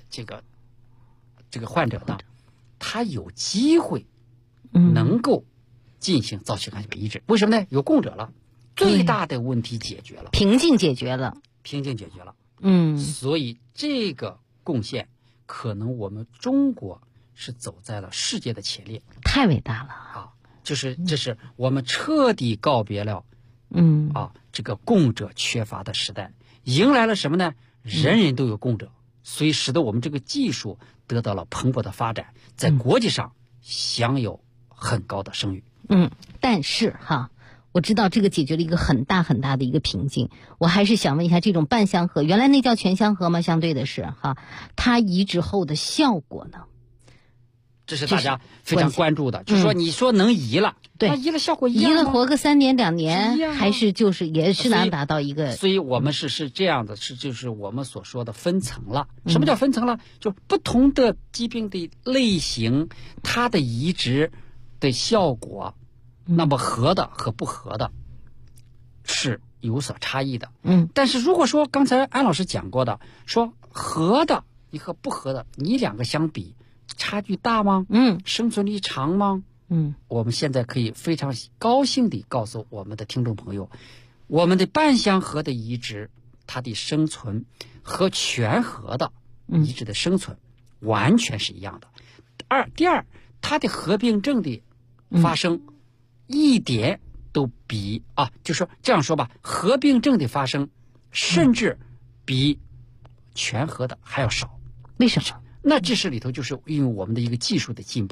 患者呢，他有机会能够进行造血干细胞移植。为什么呢？有供者了，最大的问题解决了， 瓶颈解决了。 所以这个贡献可能我们中国是走在了世界的前列， 太伟大了这是我们彻底告别了这个供者缺乏的时代，迎来了什么呢？人人都有供者，所以使得我们这个技术得到了蓬勃的发展，在国际上享有很高的声誉。 但是我知道这个解决了一个很大很大的一个瓶颈，我还是想问一下，这种半相合，原来那叫全相合吗？相对的是它移植后的效果呢？ 这是大家非常关注的，就是说你说能移了，那移了效果一样吗？ 移了活个3年2年，还是也是难达到一个。 所以我们是这样的，就是我们所说的分层了。什么叫分层了？就不同的疾病的类型，它的移植的效果，那么合的和不合的是有所差异的。但是如果说刚才安老师讲过的，说合的你和不合的，你两个相比，差距大吗？生存力长吗？我们现在可以非常高兴地告诉我们的听众朋友，我们的半相合的移植，它的生存和全合的移植的生存完全是一样的。第二，它的合并症的发生一点都比就说这样说吧，合并症的发生甚至比全合的还要少。 为什么？ 那这是里头就是因为我们的一个技术的进步，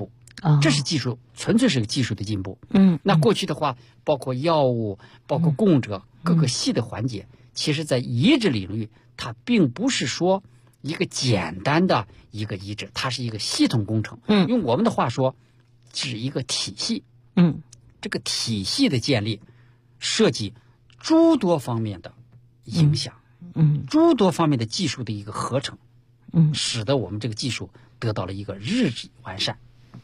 这是技术，纯粹是个技术的进步。 那过去的话，包括药物，包括供者各个细的环节，其实在移植领域，它并不是说一个简单的一个移植，它是一个系统工程。用我们的话说，是一个体系。这个体系的建立，涉及诸多方面的影响，诸多方面的技术的一个合成，使得我们这个技术得到了一个日益完善。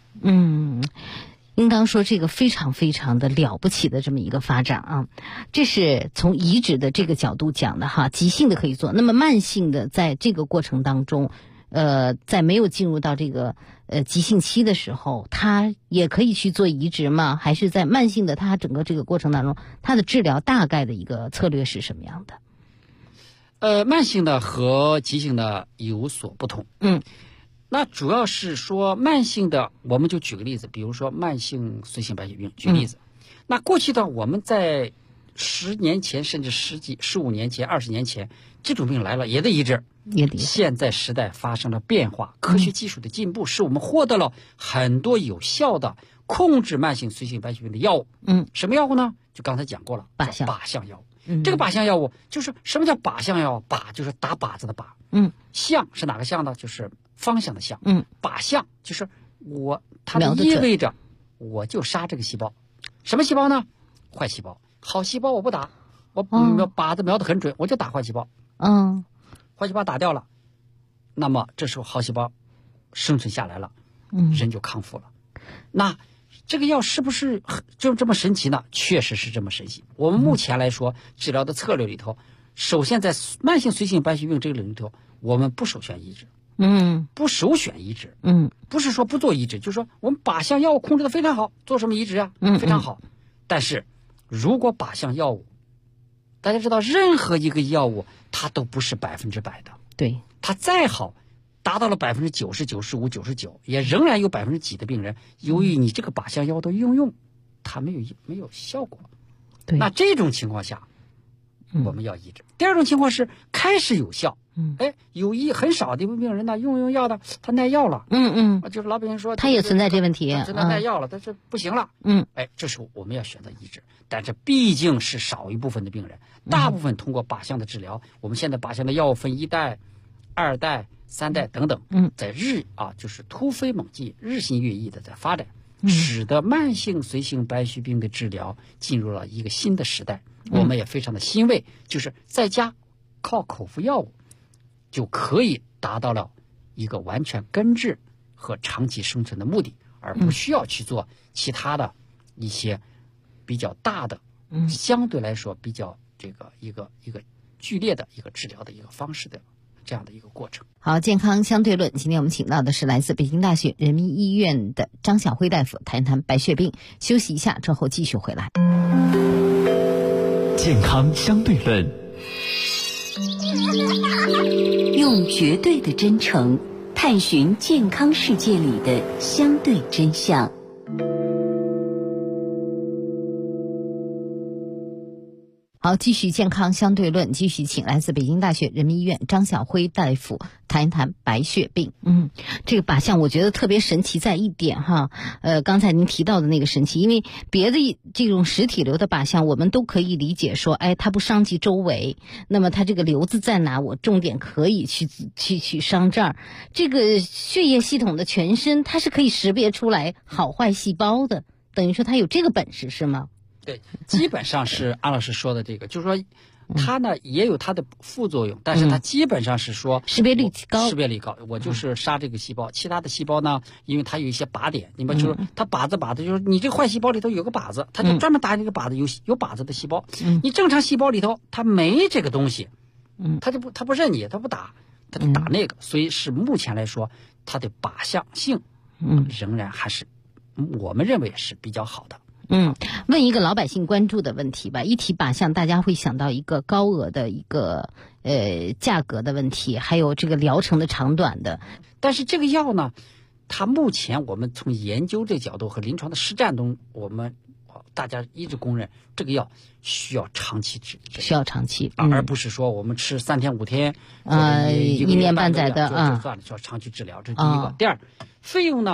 应当说这个非常非常的了不起的这么一个发展啊，这是从移植的这个角度讲的哈，急性的可以做，那么慢性的在这个过程当中，在没有进入到这个急性期的时候，它也可以去做移植吗？还是在慢性的它整个这个过程当中，它的治疗大概的一个策略是什么样的？ 慢性的和急性的有所不同。那主要是说慢性的，我们就举个例子，比如说慢性髓性白血病，举例子。那过去的我们在10年前，甚至15年前、20年前，这种病来了也得移植。现在时代发生了变化，科学技术的进步，使我们获得了很多有效的控制慢性髓性白血病的药物。什么药物呢？就刚才讲过了，靶向药物。这个靶向药物就是什么叫靶向药物？靶就是打靶子的靶。向是哪个向呢？就是方向的向。靶向就是它意味着我就杀这个细胞。什么细胞呢？坏细胞。好细胞我不打，我靶子瞄得很准，我就打坏细胞。坏细胞打掉了，那么这时候好细胞生存下来了，人就康复了。那这个药是不是就这么神奇呢？确实是这么神奇。我们目前来说，治疗的策略里头，首先在慢性髓性白血病这个领域里头，我们不首选移植。不首选移植。不是说不做移植，就是说我们靶向药物控制的非常好，做什么移植啊？非常好。但是如果靶向药物，大家知道任何一个药物它都不是100%的。 对， 它再好，达到了90%、95%、99%，也仍然有几的病人，由于你这个靶向药的运用，它没有效果。 对， 那这种情况下，我们要移植。第二种情况是开始有效，有很少的病人呢，用药的他耐药了，就是老百姓说他也存在这问题， 真的耐药了，但是不行了，这时候我们要选择移植，但这毕竟是少一部分的病人，大部分通过靶向的治疗，我们现在靶向的药物分1代、2代、3代等等，在就是突飞猛进、日新月异的在发展，使得慢性髓性白血病的治疗进入了一个新的时代。我们也非常的欣慰，就是在家靠口服药物就可以达到了一个完全根治和长期生存的目的，而不需要去做其他的一些比较大的，相对来说比较这个一个剧烈的一个治疗的一个方式的这样的一个过程。 好，健康相对论，今天我们请到的是来自北京大学人民医院的张晓辉大夫，谈一谈白血病。休息一下之后继续回来。 健康相对论， 用绝对的真诚探寻健康世界里的相对真相。 好，继续健康相对论，继续请来自北京大学人民医院张晓辉大夫谈一谈白血病。这个靶向我觉得特别神奇在一点哈，刚才您提到的那个神奇，因为别的这种实体瘤的靶向我们都可以理解说，它不伤及周围，那么它这个瘤子在哪，我重点可以去伤这儿。这个血液系统的全身它是可以识别出来好坏细胞的，等于说它有这个本事是吗？ 对，基本上是安老师说的这个，就是说它呢也有它的副作用，但是它基本上是说识别率高， 我就是杀这个细胞，其他的细胞呢，因为它有一些靶点，你们就是它靶子就是你这个坏细胞里头有个靶子，它就专门打这个靶子，有靶子的细胞，你正常细胞里头它没这个东西，它不认你，它不打，它就打那个，所以是目前来说它的靶向性仍然还是我们认为是比较好的。 问一个老百姓关注的问题吧，一提靶向大家会想到一个高额的一个价格的问题，还有这个疗程的长短的。 但是这个药呢，它目前我们从研究这角度和临床的实战中，我们大家一直公认这个药需要长期治疗， 需要长期， 而不是说我们吃3天5天 1年半载的就算了，需要长期治疗，这是第一个。第二，费用呢，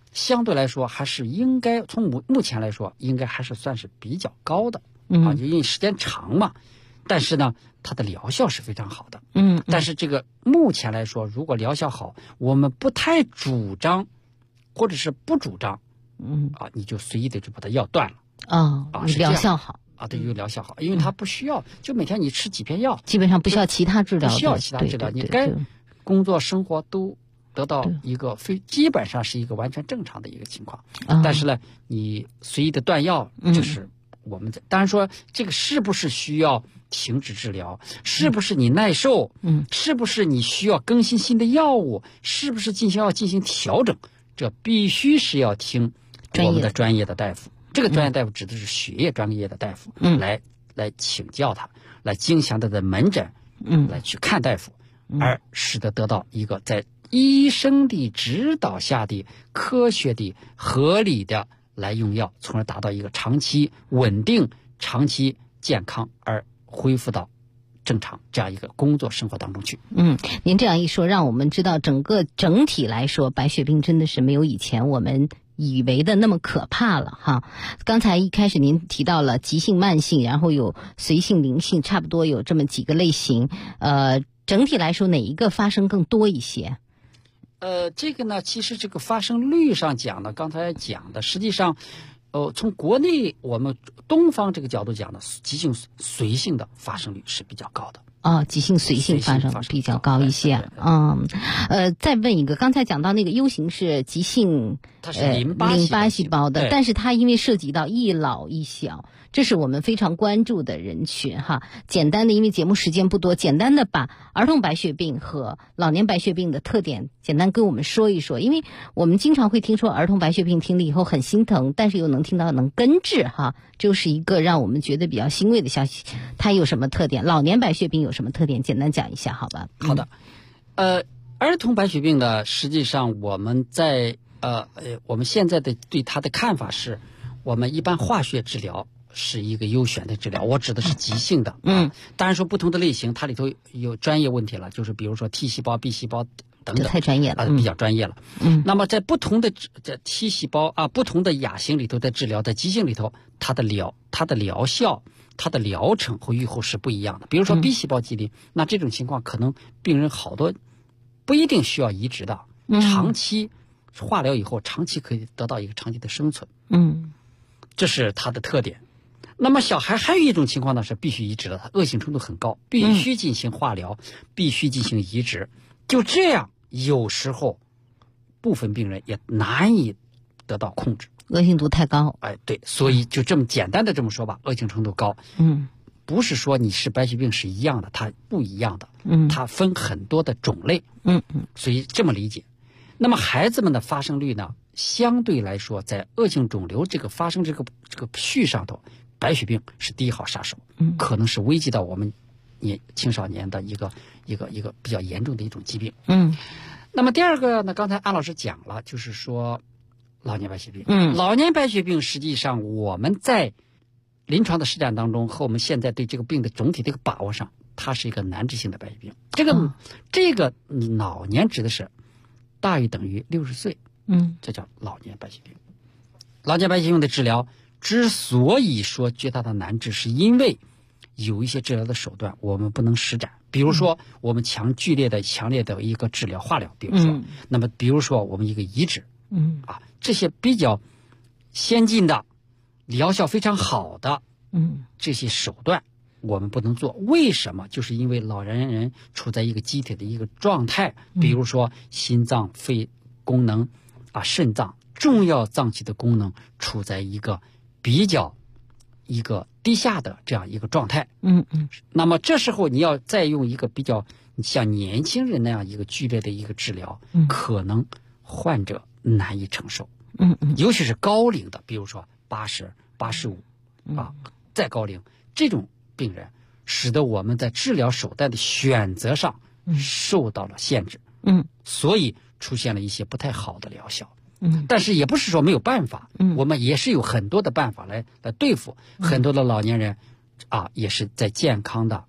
相对来说还是应该从目前来说应该还是算是比较高的就因为时间长嘛，但是呢它的疗效是非常好的。但是这个目前来说，如果疗效好，我们不太主张或者是不主张你就随意的就把它药断了疗效好对，有疗效好，因为它不需要就每天你吃几片药， 基本上不需要其他治疗， 不需要其他治疗，你该工作生活都得到一个基本上是一个完全正常的一个情况。但是呢你随意的断药，就是我们当然说这个是不是需要停止治疗，是不是你耐受，是不是你需要更新新的药物，是不是要进行调整，这必须是要听我们的专业的大夫。这个专业大夫指的是血液专业的大夫，来请教他，来经常的在门诊来去看大夫，而使得得到一个在医生的指导下的科学的合理的来用药，从而达到一个长期稳定、长期健康而恢复到正常这样一个工作生活当中去。 您这样一说，让我们知道整体来说，白血病真的是没有以前我们以为的那么可怕了哈。刚才一开始您提到了急性、慢性，然后有随性、灵性，差不多有这么几个类型。整体来说，哪一个发生更多一些？ 这个呢，其实这个发生率上讲呢，刚才讲的，实际上，从国内我们东方这个角度讲呢，急性随性的发生率是比较高的。 急性随性发生比较高一些。再问一个，刚才讲到那个 U 型是急性， 它是淋巴细胞的，但是它因为涉及到一老一小，这是我们非常关注的人群哈。简单的，因为节目时间不多，简单的把儿童白血病和老年白血病的特点简单跟我们说一说。因为我们经常会听说儿童白血病，听了以后很心疼，但是又能听到能根治哈，就是一个让我们觉得比较欣慰的消息。它有什么特点？老年白血病有什么特点？简单讲一下好吧。 好的。儿童白血病呢，实际上我们我们现在的对它的看法是，我们一般化学治疗是一个优选的治疗，我指的是急性的。当然说不同的类型，它里头有专业问题了，就是比如说 T 细胞、B 细胞等等， 太专业了， 比较专业了。那么在不同的T 细胞不同的亚型里头的治疗，在急性里头，它的疗效、它的疗程和预后是不一样的。比如说 B 细胞疾病，那这种情况可能病人好多不一定需要移植的，长期化疗以后，长期可以得到一个长期的生存。这是它的特点。那么小孩还有一种情况呢，是必须移植的，它恶性程度很高，必须进行化疗，必须进行移植。就这样，有时候部分病人也难以得到控制， 恶性度太高。 对，所以就这么简单的这么说吧，恶性程度高。不是说你是白血病是一样的，它不一样的。它分很多的种类。所以这么理解。那么孩子们的发生率呢，相对来说，在恶性肿瘤这个发生这个序上头，白血病是第一号杀手，可能是危及到我们青少年的一个比较严重的一种疾病。那么第二个呢，刚才安老师讲了，就是说老年白血病。老年白血病实际上我们在临床的实战当中和我们现在对这个病的总体的一个把握上，它是一个难治性的白血病。这个老年指的是大于等于60岁，这叫老年白血病。老年白血病的治疗之所以说觉得它难治，是因为有一些治疗的手段我们不能施展，比如说我们强烈的一个治疗化疗，比如说，那么比如说我们一个移植，这些比较先进的、疗效非常好的，这些手段我们不能做。为什么？就是因为老年人处在一个机体的一个状态，比如说心脏、肺功能肾脏重要脏器的功能处在一个比较低下的这样一个状态。那么这时候你要再用一个比较像年轻人那样一个剧烈的一个治疗，可能患者难以承受。尤其是高龄的，比如说80、85再高龄这种病人，使得我们在治疗手段的选择上受到了限制。所以出现了一些不太好的疗效。但是也不是说没有办法，我们也是有很多的办法来对付很多的老年人也是在健康的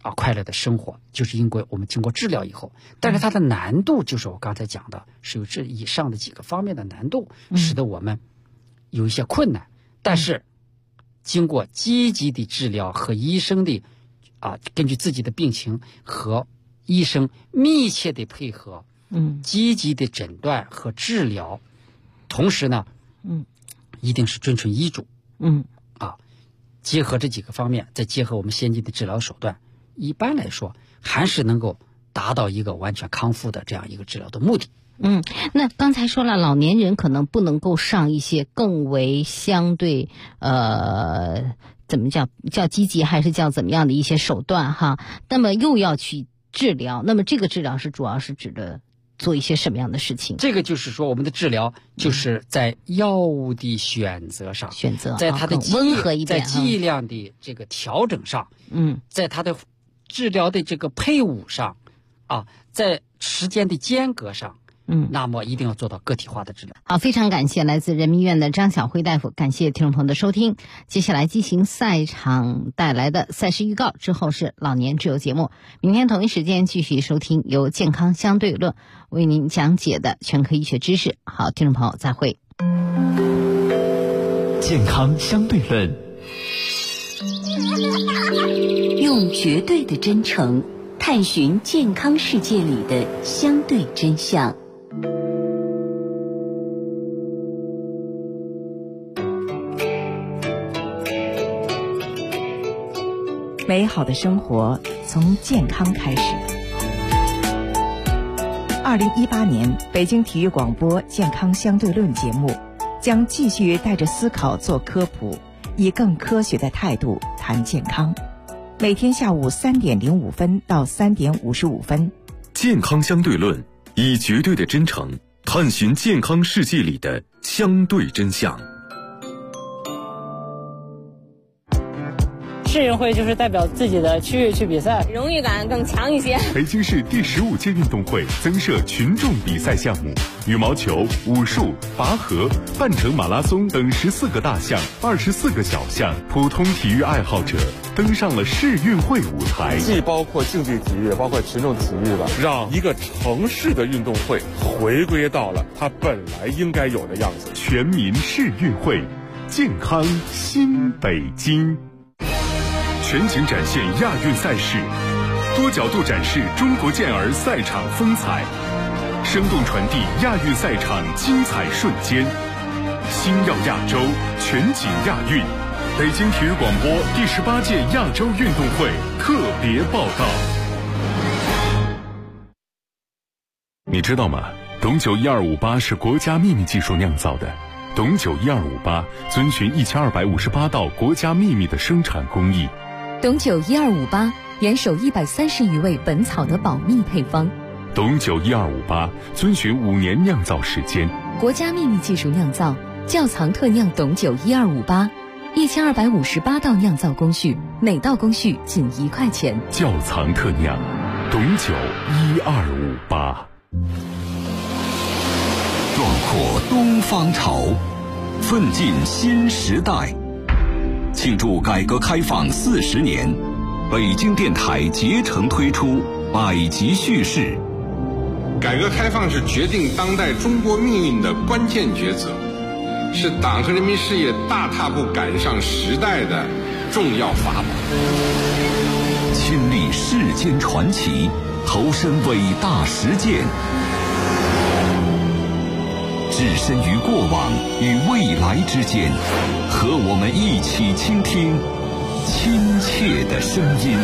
快乐的生活，就是因为我们经过治疗以后，但是它的难度就是我刚才讲的，是有这以上的几个方面的难度，使得我们有一些困难。但是经过积极的治疗和医生的根据自己的病情和医生密切的配合，积极的诊断和治疗，同时呢，一定是遵循医嘱，结合这几个方面，再结合我们先进的治疗手段，一般来说还是能够达到一个完全康复的这样一个治疗的目的。 那刚才说了，老年人可能不能够上一些更为相对怎么叫积极还是叫怎么样的一些手段哈？那么又要去治疗，那么这个治疗是主要是指的做一些什么样的事情？ 这个就是说，我们的治疗就是在药物的选择上，在它的温和一点， 在剂量的这个调整上，在它的治疗的这个配伍上，在时间的间隔上，那么一定要做到个体化的治疗。 好，非常感谢来自人民医院的张晓辉大夫，感谢听众朋友的收听。接下来进行赛场带来的赛事预告，之后是老年自由节目。明天同一时间继续收听由健康相对论为您讲解的全科医学知识。好，听众朋友再会。 健康相对论， 用绝对的真诚探寻健康世界里的相对真相。 美好的生活从健康开始。2018年北京体育广播健康相对论节目将继续带着思考做科普，以更科学的态度谈健康。每天下午3点05分到3点55分。 健康相对论，以绝对的真诚探寻健康世界里的相对真相。 市运会就是代表自己的区域去比赛， 荣誉感更强一些。 北京市第15届运动会增设群众比赛项目，羽毛球、武术、拔河、半程马拉松等14个大项、24个小项，普通体育爱好者登上了市运会舞台。 既包括竞技体育，包括群众体育了，让一个城市的运动会回归到了它本来应该有的样子。 全民市运会，健康新北京。全景展现亚运赛事，多角度展示中国健儿赛场风采，生动传递亚运赛场精彩瞬间。星耀亚洲，全景亚运，北京体育广播第18届亚洲运动会特别报道。你知道吗？董酒1258是国家秘密技术酿造的。董酒1258遵循1258道国家秘密的生产工艺。 董酒1258严守130余味本草的保密配方。 董酒1258遵循5年酿造时间， 国家秘密技术酿造，窖藏特酿董酒1258，1258道酿造工序，每道工序仅1块钱。 窖藏特酿，董酒1258。 壮阔东方潮，奋进新时代。庆祝改革开放40年，北京电台竭诚推出百集叙事。 改革开放是决定当代中国命运的关键抉择，是党和人民事业大踏步赶上时代的重要法宝。 亲历世间传奇，投身伟大实践，置身于过往与未来之间，和我们一起倾听亲切的声音。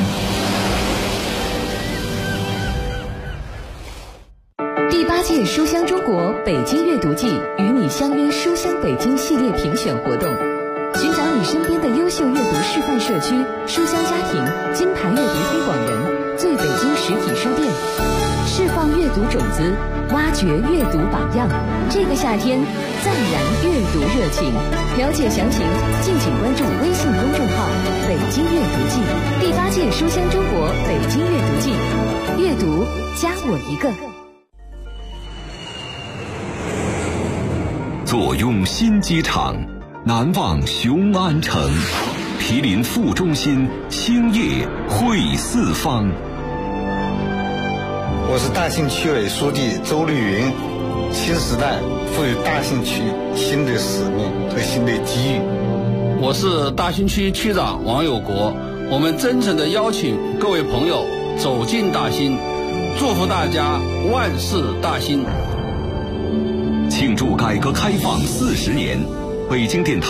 第8届书香中国北京阅读季与你相约书香北京系列评选活动，寻找你身边的优秀阅读示范社区、书香家庭、金牌阅读推广人、最北京实体书店，释放阅读种子，挖掘阅读榜样。这个夏天暂燃阅读热情，了解详情敬请关注微信公众号北京阅读季。第8届书香中国北京阅读季，阅读加我一个。 坐拥新机场，难忘雄安城。 毗邻副中心，兴业汇四方。 我是大兴区委书记周绿云。新时代赋予大兴区新的使命和新的机遇。 我是大兴区区长王有国。我们真诚地邀请各位朋友走进大兴，祝福大家万事大兴。 庆祝改革开放40年，北京电台